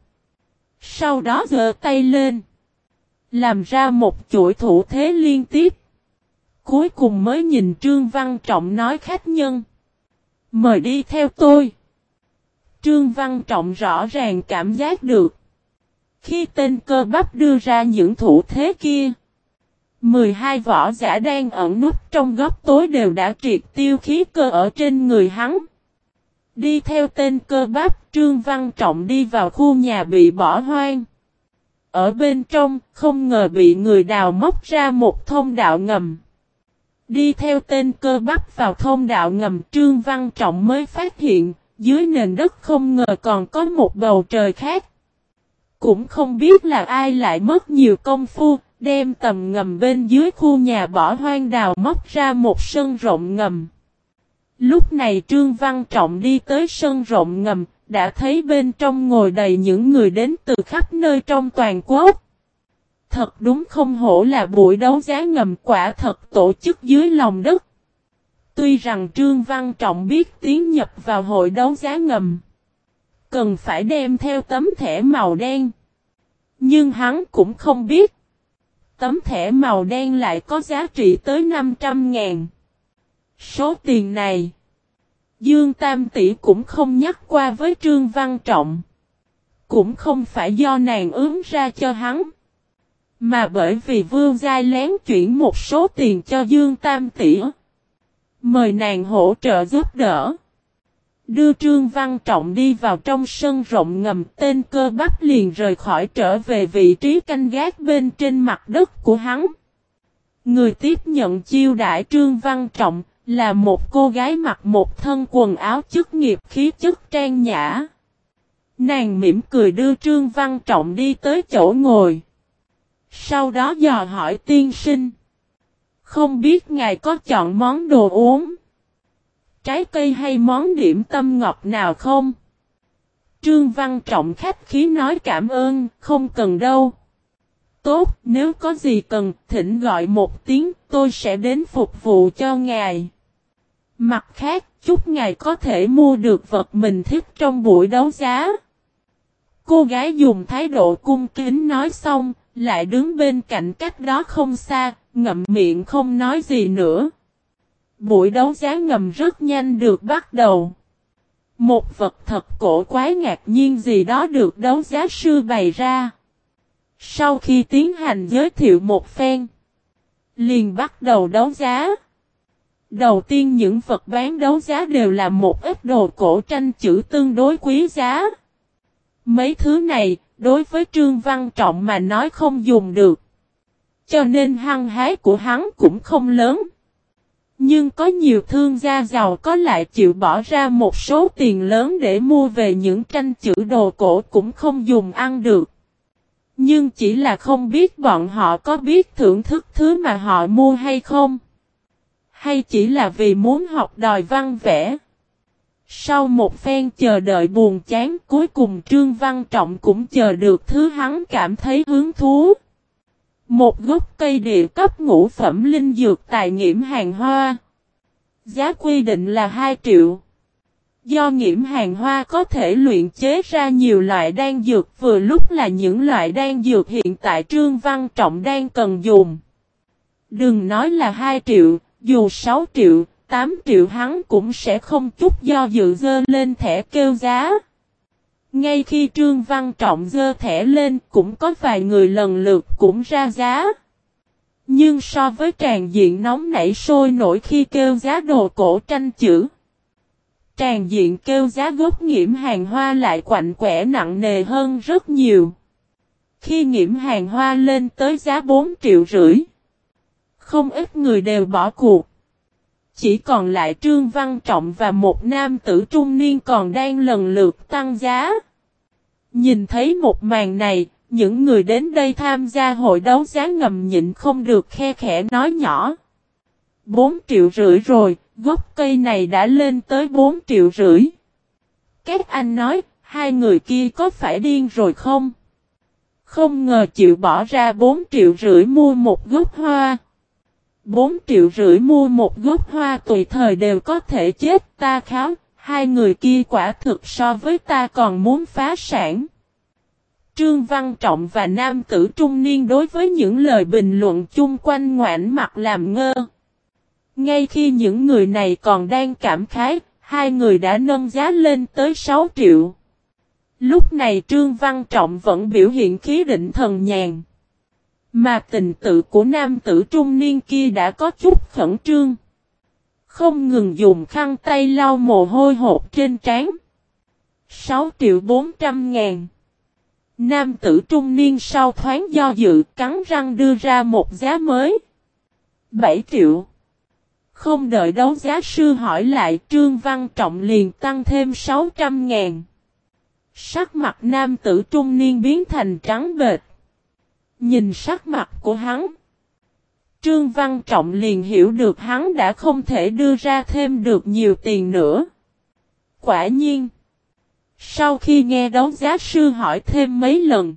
Speaker 1: Sau đó giơ tay lên, làm ra một chuỗi thủ thế liên tiếp. Cuối cùng mới nhìn Trương Văn Trọng nói khách nhân: mời đi theo tôi. Trương Văn Trọng rõ ràng cảm giác được. Khi tên cơ bắp đưa ra những thủ thế kia, mười hai võ giả đang ẩn núp trong góc tối đều đã triệt tiêu khí cơ ở trên người hắn. Đi theo tên cơ bắp, Trương Văn Trọng đi vào khu nhà bị bỏ hoang. Ở bên trong, không ngờ bị người đào móc ra một thông đạo ngầm. Đi theo tên cơ bắp vào thông đạo ngầm, Trương Văn Trọng mới phát hiện, dưới nền đất không ngờ còn có một bầu trời khác. Cũng không biết là ai lại mất nhiều công phu, đem tầm ngầm bên dưới khu nhà bỏ hoang đào móc ra một sân rộng ngầm. Lúc này Trương Văn Trọng đi tới sân rộng ngầm, đã thấy bên trong ngồi đầy những người đến từ khắp nơi trong toàn quốc. Thật đúng không hổ là buổi đấu giá ngầm, quả thật tổ chức dưới lòng đất. Tuy rằng Trương Văn Trọng biết tiến nhập vào hội đấu giá ngầm, cần phải đem theo tấm thẻ màu đen. Nhưng hắn cũng không biết, tấm thẻ màu đen lại có giá trị tới năm trăm ngàn. Số tiền này, Dương Tam Tỷ cũng không nhắc qua với Trương Văn Trọng. Cũng không phải do nàng ướm ra cho hắn, mà bởi vì Vương Giai lén chuyển một số tiền cho Dương Tam Tỷ, mời nàng hỗ trợ giúp đỡ. Đưa Trương Văn Trọng đi vào trong sân rộng ngầm, tên cơ bắp liền rời khỏi trở về vị trí canh gác bên trên mặt đất của hắn. Người tiếp nhận chiêu đãi Trương Văn Trọng là một cô gái mặc một thân quần áo chức nghiệp khí chất trang nhã. Nàng mỉm cười đưa Trương Văn Trọng đi tới chỗ ngồi. Sau đó dò hỏi tiên sinh: không biết ngài có chọn món đồ uống, trái cây hay món điểm tâm ngọt nào không? Trương Văn Trọng khách khí nói cảm ơn, không cần đâu. Tốt, nếu có gì cần, thỉnh gọi một tiếng, tôi sẽ đến phục vụ cho ngài. Mặt khác, chúc ngài có thể mua được vật mình thích trong buổi đấu giá. Cô gái dùng thái độ cung kính nói xong, lại đứng bên cạnh cách đó không xa, ngậm miệng không nói gì nữa. Buổi đấu giá ngầm rất nhanh được bắt đầu. Một vật thật cổ quái ngạc nhiên gì đó được đấu giá sư bày ra. Sau khi tiến hành giới thiệu một phen, liền bắt đầu đấu giá. Đầu tiên những vật bán đấu giá đều là một ít đồ cổ tranh chữ tương đối quý giá. Mấy thứ này, đối với Trương Văn Trọng mà nói không dùng được, cho nên hăng hái của hắn cũng không lớn. Nhưng có nhiều thương gia giàu có lại chịu bỏ ra một số tiền lớn để mua về những tranh chữ đồ cổ cũng không dùng ăn được. Nhưng chỉ là không biết bọn họ có biết thưởng thức thứ mà họ mua hay không. Hay chỉ là vì muốn học đòi văn vẽ. Sau một phen chờ đợi buồn chán, cuối cùng Trương Văn Trọng cũng chờ được thứ hắn cảm thấy hứng thú. Một gốc cây địa cấp ngũ phẩm linh dược tài nghiễm hàng hoa. Giá quy định là hai triệu. Do nghiễm hàng hoa có thể luyện chế ra nhiều loại đan dược, vừa lúc là những loại đan dược hiện tại Trương Văn Trọng đang cần dùng. Đừng nói là hai triệu, dù sáu triệu, tám triệu hắn cũng sẽ không chút do dự dơ lên thẻ kêu giá. Ngay khi Trương Văn Trọng dơ thẻ lên cũng có vài người lần lượt cũng ra giá. Nhưng so với tràn diện nóng nảy sôi nổi khi kêu giá đồ cổ tranh chữ, tràn diện kêu giá gốc nghiễm hàng hoa lại quạnh quẻ nặng nề hơn rất nhiều. Khi nghiễm hàng hoa lên tới giá bốn triệu rưỡi, không ít người đều bỏ cuộc. Chỉ còn lại Trương Văn Trọng và một nam tử trung niên còn đang lần lượt tăng giá. Nhìn thấy một màn này, những người đến đây tham gia hội đấu giá ngầm nhịn không được khe khẽ nói nhỏ. bốn triệu rưỡi rồi, gốc cây này đã lên tới bốn triệu rưỡi. Các anh nói, hai người kia có phải điên rồi không? Không ngờ chịu bỏ ra bốn triệu rưỡi mua một gốc hoa. bốn triệu rưỡi mua một gốc hoa tùy thời đều có thể chết, ta kháo, hai người kia quả thực so với ta còn muốn phá sản. Trương Văn Trọng và nam tử trung niên đối với những lời bình luận chung quanh ngoảnh mặt làm ngơ. Ngay khi những người này còn đang cảm khái, hai người đã nâng giá lên tới sáu triệu. Lúc này Trương Văn Trọng vẫn biểu hiện khí định thần nhàn. Mà tình tự của nam tử trung niên kia đã có chút khẩn trương. Không ngừng dùng khăn tay lau mồ hôi hột trên trán. sáu triệu bốn trăm ngàn. Nam tử trung niên sau thoáng do dự cắn răng đưa ra một giá mới. bảy triệu. Không đợi đấu giá sư hỏi lại, Trương Văn Trọng liền tăng thêm sáu trăm ngàn. Sắc mặt nam tử trung niên biến thành trắng bệch. Nhìn sắc mặt của hắn, Trương Văn Trọng liền hiểu được hắn đã không thể đưa ra thêm được nhiều tiền nữa. Quả nhiên, sau khi nghe đấu giá sư hỏi thêm mấy lần,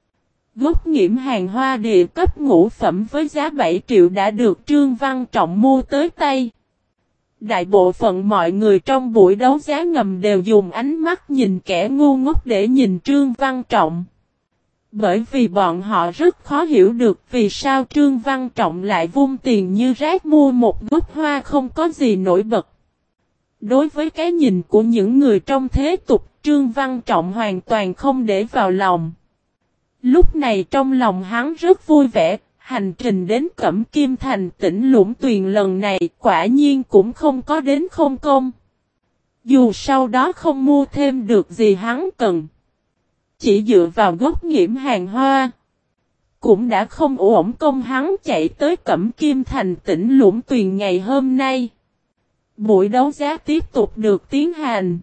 Speaker 1: gốc nghiễm hàng hoa địa cấp ngũ phẩm với giá bảy triệu đã được Trương Văn Trọng mua tới tay. Đại bộ phận mọi người trong buổi đấu giá ngầm đều dùng ánh mắt nhìn kẻ ngu ngốc để nhìn Trương Văn Trọng. Bởi vì bọn họ rất khó hiểu được vì sao Trương Văn Trọng lại vung tiền như rác mua một gốc hoa không có gì nổi bật. Đối với cái nhìn của những người trong thế tục, Trương Văn Trọng hoàn toàn không để vào lòng. Lúc này trong lòng hắn rất vui vẻ, hành trình đến Cẩm Kim Thành tỉnh Lũng Tuyền lần này quả nhiên cũng không có đến không công. Dù sau đó không mua thêm được gì hắn cần, chỉ dựa vào gốc nghiễm hàng hoa, cũng đã không uổng công hắn chạy tới Cẩm Kim Thành tỉnh Lũng Tuyền ngày hôm nay. Buổi đấu giá tiếp tục được tiến hành.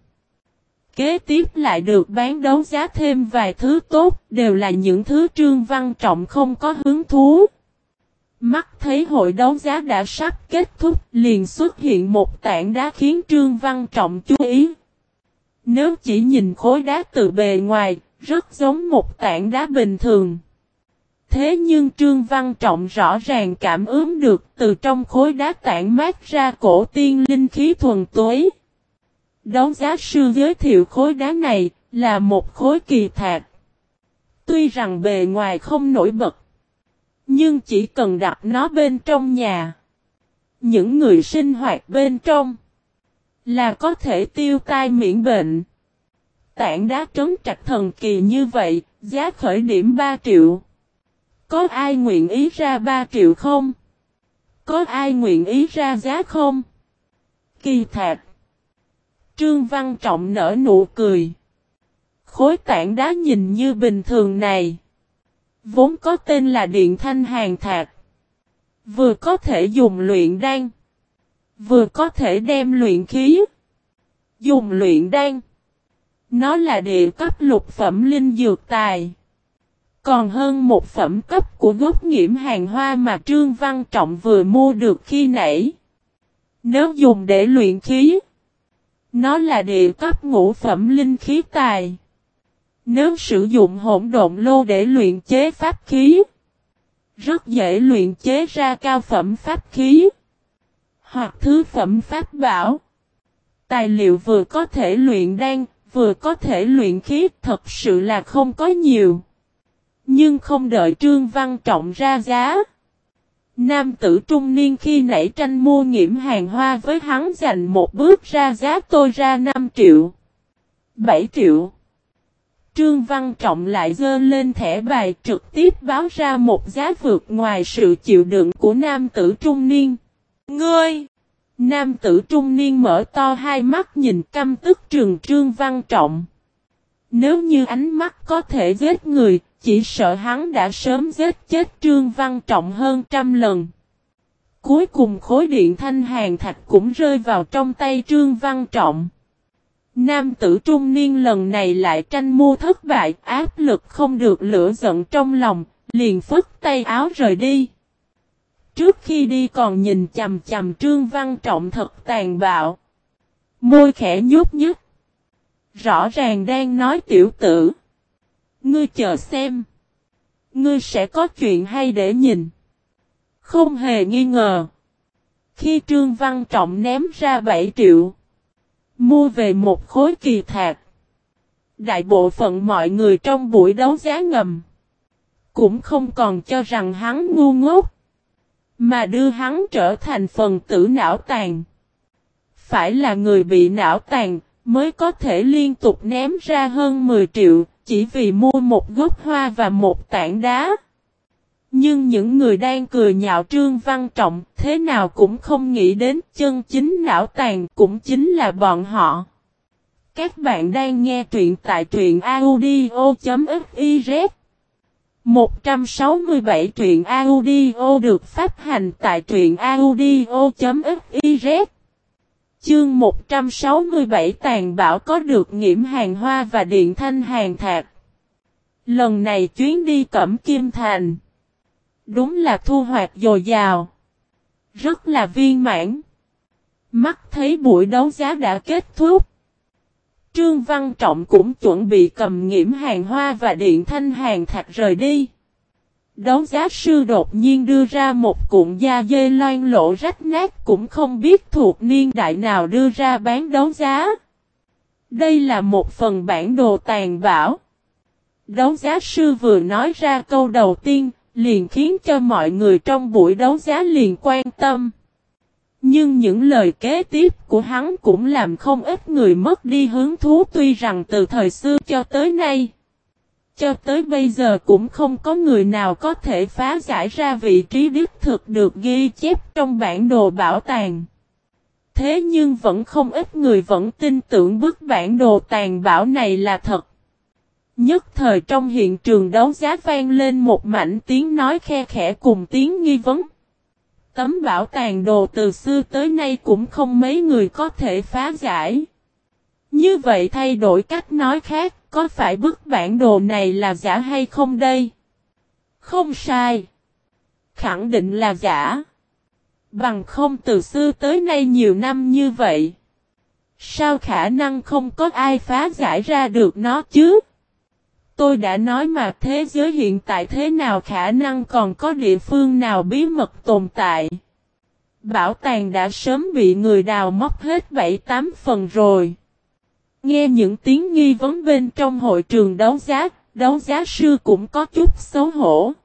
Speaker 1: Kế tiếp lại được bán đấu giá thêm vài thứ tốt, đều là những thứ Trương Văn Trọng không có hứng thú. Mắt thấy hội đấu giá đã sắp kết thúc, liền xuất hiện một tảng đá khiến Trương Văn Trọng chú ý. Nếu chỉ nhìn khối đá từ bề ngoài, rất giống một tảng đá bình thường. Thế nhưng Trương Văn Trọng rõ ràng cảm ứng được từ trong khối đá tản mát ra cổ tiên linh khí thuần túy. Đấu giá sư giới thiệu khối đá này là một khối kỳ thạch. Tuy rằng bề ngoài không nổi bật, nhưng chỉ cần đặt nó bên trong nhà, những người sinh hoạt bên trong là có thể tiêu tai miễn bệnh. Tảng đá trấn trạch thần kỳ như vậy, giá khởi điểm ba triệu. Có ai nguyện ý ra ba triệu không? Có ai nguyện ý ra giá không? Kỳ thạch. Trương Văn Trọng nở nụ cười. Khối tảng đá nhìn như bình thường này, vốn có tên là Điện Thanh Hàn Thạch. Vừa có thể dùng luyện đan, vừa có thể đem luyện khí. Dùng luyện đan, nó là địa cấp lục phẩm linh dược tài. Còn hơn một phẩm cấp của gốc nghiễm hàng hoa mà Trương Văn Trọng vừa mua được khi nãy. Nếu dùng để luyện khí, nó là địa cấp ngũ phẩm linh khí tài. Nếu sử dụng hỗn độn lô để luyện chế pháp khí, rất dễ luyện chế ra cao phẩm pháp khí, hoặc thứ phẩm pháp bảo. Tài liệu vừa có thể luyện đan, vừa có thể luyện khí, thật sự là không có nhiều. Nhưng không đợi Trương Văn Trọng ra giá, nam tử trung niên khi nãy tranh mua nghiễm hàng hoa với hắn dành một bước ra giá tôi ra năm triệu, bảy triệu. Trương Văn Trọng lại giơ lên thẻ bài trực tiếp báo ra một giá vượt ngoài sự chịu đựng của nam tử trung niên. Ngươi! Nam tử trung niên mở to hai mắt nhìn căm tức trừng Trương Văn Trọng. Nếu như ánh mắt có thể giết người, chỉ sợ hắn đã sớm giết chết Trương Văn Trọng hơn trăm lần. Cuối cùng khối điện thanh hàn thạch cũng rơi vào trong tay Trương Văn Trọng. Nam tử trung niên lần này lại tranh mua thất bại, áp lực không được lửa giận trong lòng, liền phất tay áo rời đi. Trước khi đi còn nhìn chằm chằm Trương Văn Trọng thật tàn bạo. Môi khẽ nhúc nhích. Rõ ràng đang nói tiểu tử. Ngươi chờ xem. Ngươi sẽ có chuyện hay để nhìn. Không hề nghi ngờ. Khi Trương Văn Trọng ném ra bảy triệu. Mua về một khối kỳ thạch. Đại bộ phận mọi người trong buổi đấu giá ngầm. Cũng không còn cho rằng hắn ngu ngốc. Mà đưa hắn trở thành phần tử não tàn. Phải là người bị não tàn mới có thể liên tục ném ra hơn mười triệu. Chỉ vì mua một gốc hoa và một tảng đá. Nhưng những người đang cười nhạo Trương Văn Trọng thế nào cũng không nghĩ đến chân chính não tàn cũng chính là bọn họ. Các bạn đang nghe truyện tại truyện audio chấm fiz. một trăm sáu mươi bảy truyện audio được phát hành tại truyện audio chấm fiz. Chương một trăm sáu mươi bảy tàn bạo có được nghiễm hàng hoa và điện thanh hàn thạch. Lần này chuyến đi Cẩm Kim Thành. Đúng là thu hoạch dồi dào. Rất là viên mãn. Mắt thấy buổi đấu giá đã kết thúc. Trương Văn Trọng cũng chuẩn bị cầm nghiễm hàng hoa và điện thanh hàn thạch rời đi. Đấu giá sư đột nhiên đưa ra một cuộn da dê loang lỗ rách nát cũng không biết thuộc niên đại nào đưa ra bán đấu giá. Đây là một phần bản đồ tàn bạo. Đấu giá sư vừa nói ra câu đầu tiên, liền khiến cho mọi người trong buổi đấu giá liền quan tâm. Nhưng những lời kế tiếp của hắn cũng làm không ít người mất đi hứng thú, tuy rằng từ thời xưa cho tới nay, cho tới bây giờ cũng không có người nào có thể phá giải ra vị trí đích thực được ghi chép trong bản đồ bảo tàng. Thế nhưng vẫn không ít người vẫn tin tưởng bức bản đồ tàn bạo này là thật. Nhất thời trong hiện trường đấu giá vang lên một mảnh tiếng nói khe khẽ cùng tiếng nghi vấn. Tấm bảo tàng đồ từ xưa tới nay cũng không mấy người có thể phá giải. Như vậy thay đổi cách nói khác, có phải bức bản đồ này là giả hay không đây? Không sai. Khẳng định là giả. Bằng không từ xưa tới nay nhiều năm như vậy, sao khả năng không có ai phá giải ra được nó chứ? Tôi đã nói mà, thế giới hiện tại thế nào khả năng còn có địa phương nào bí mật tồn tại? Bảo tàng đã sớm bị người đào móc hết bảy tám phần rồi. Nghe những tiếng nghi vấn bên trong hội trường đấu giá, đấu giá sư cũng có chút xấu hổ.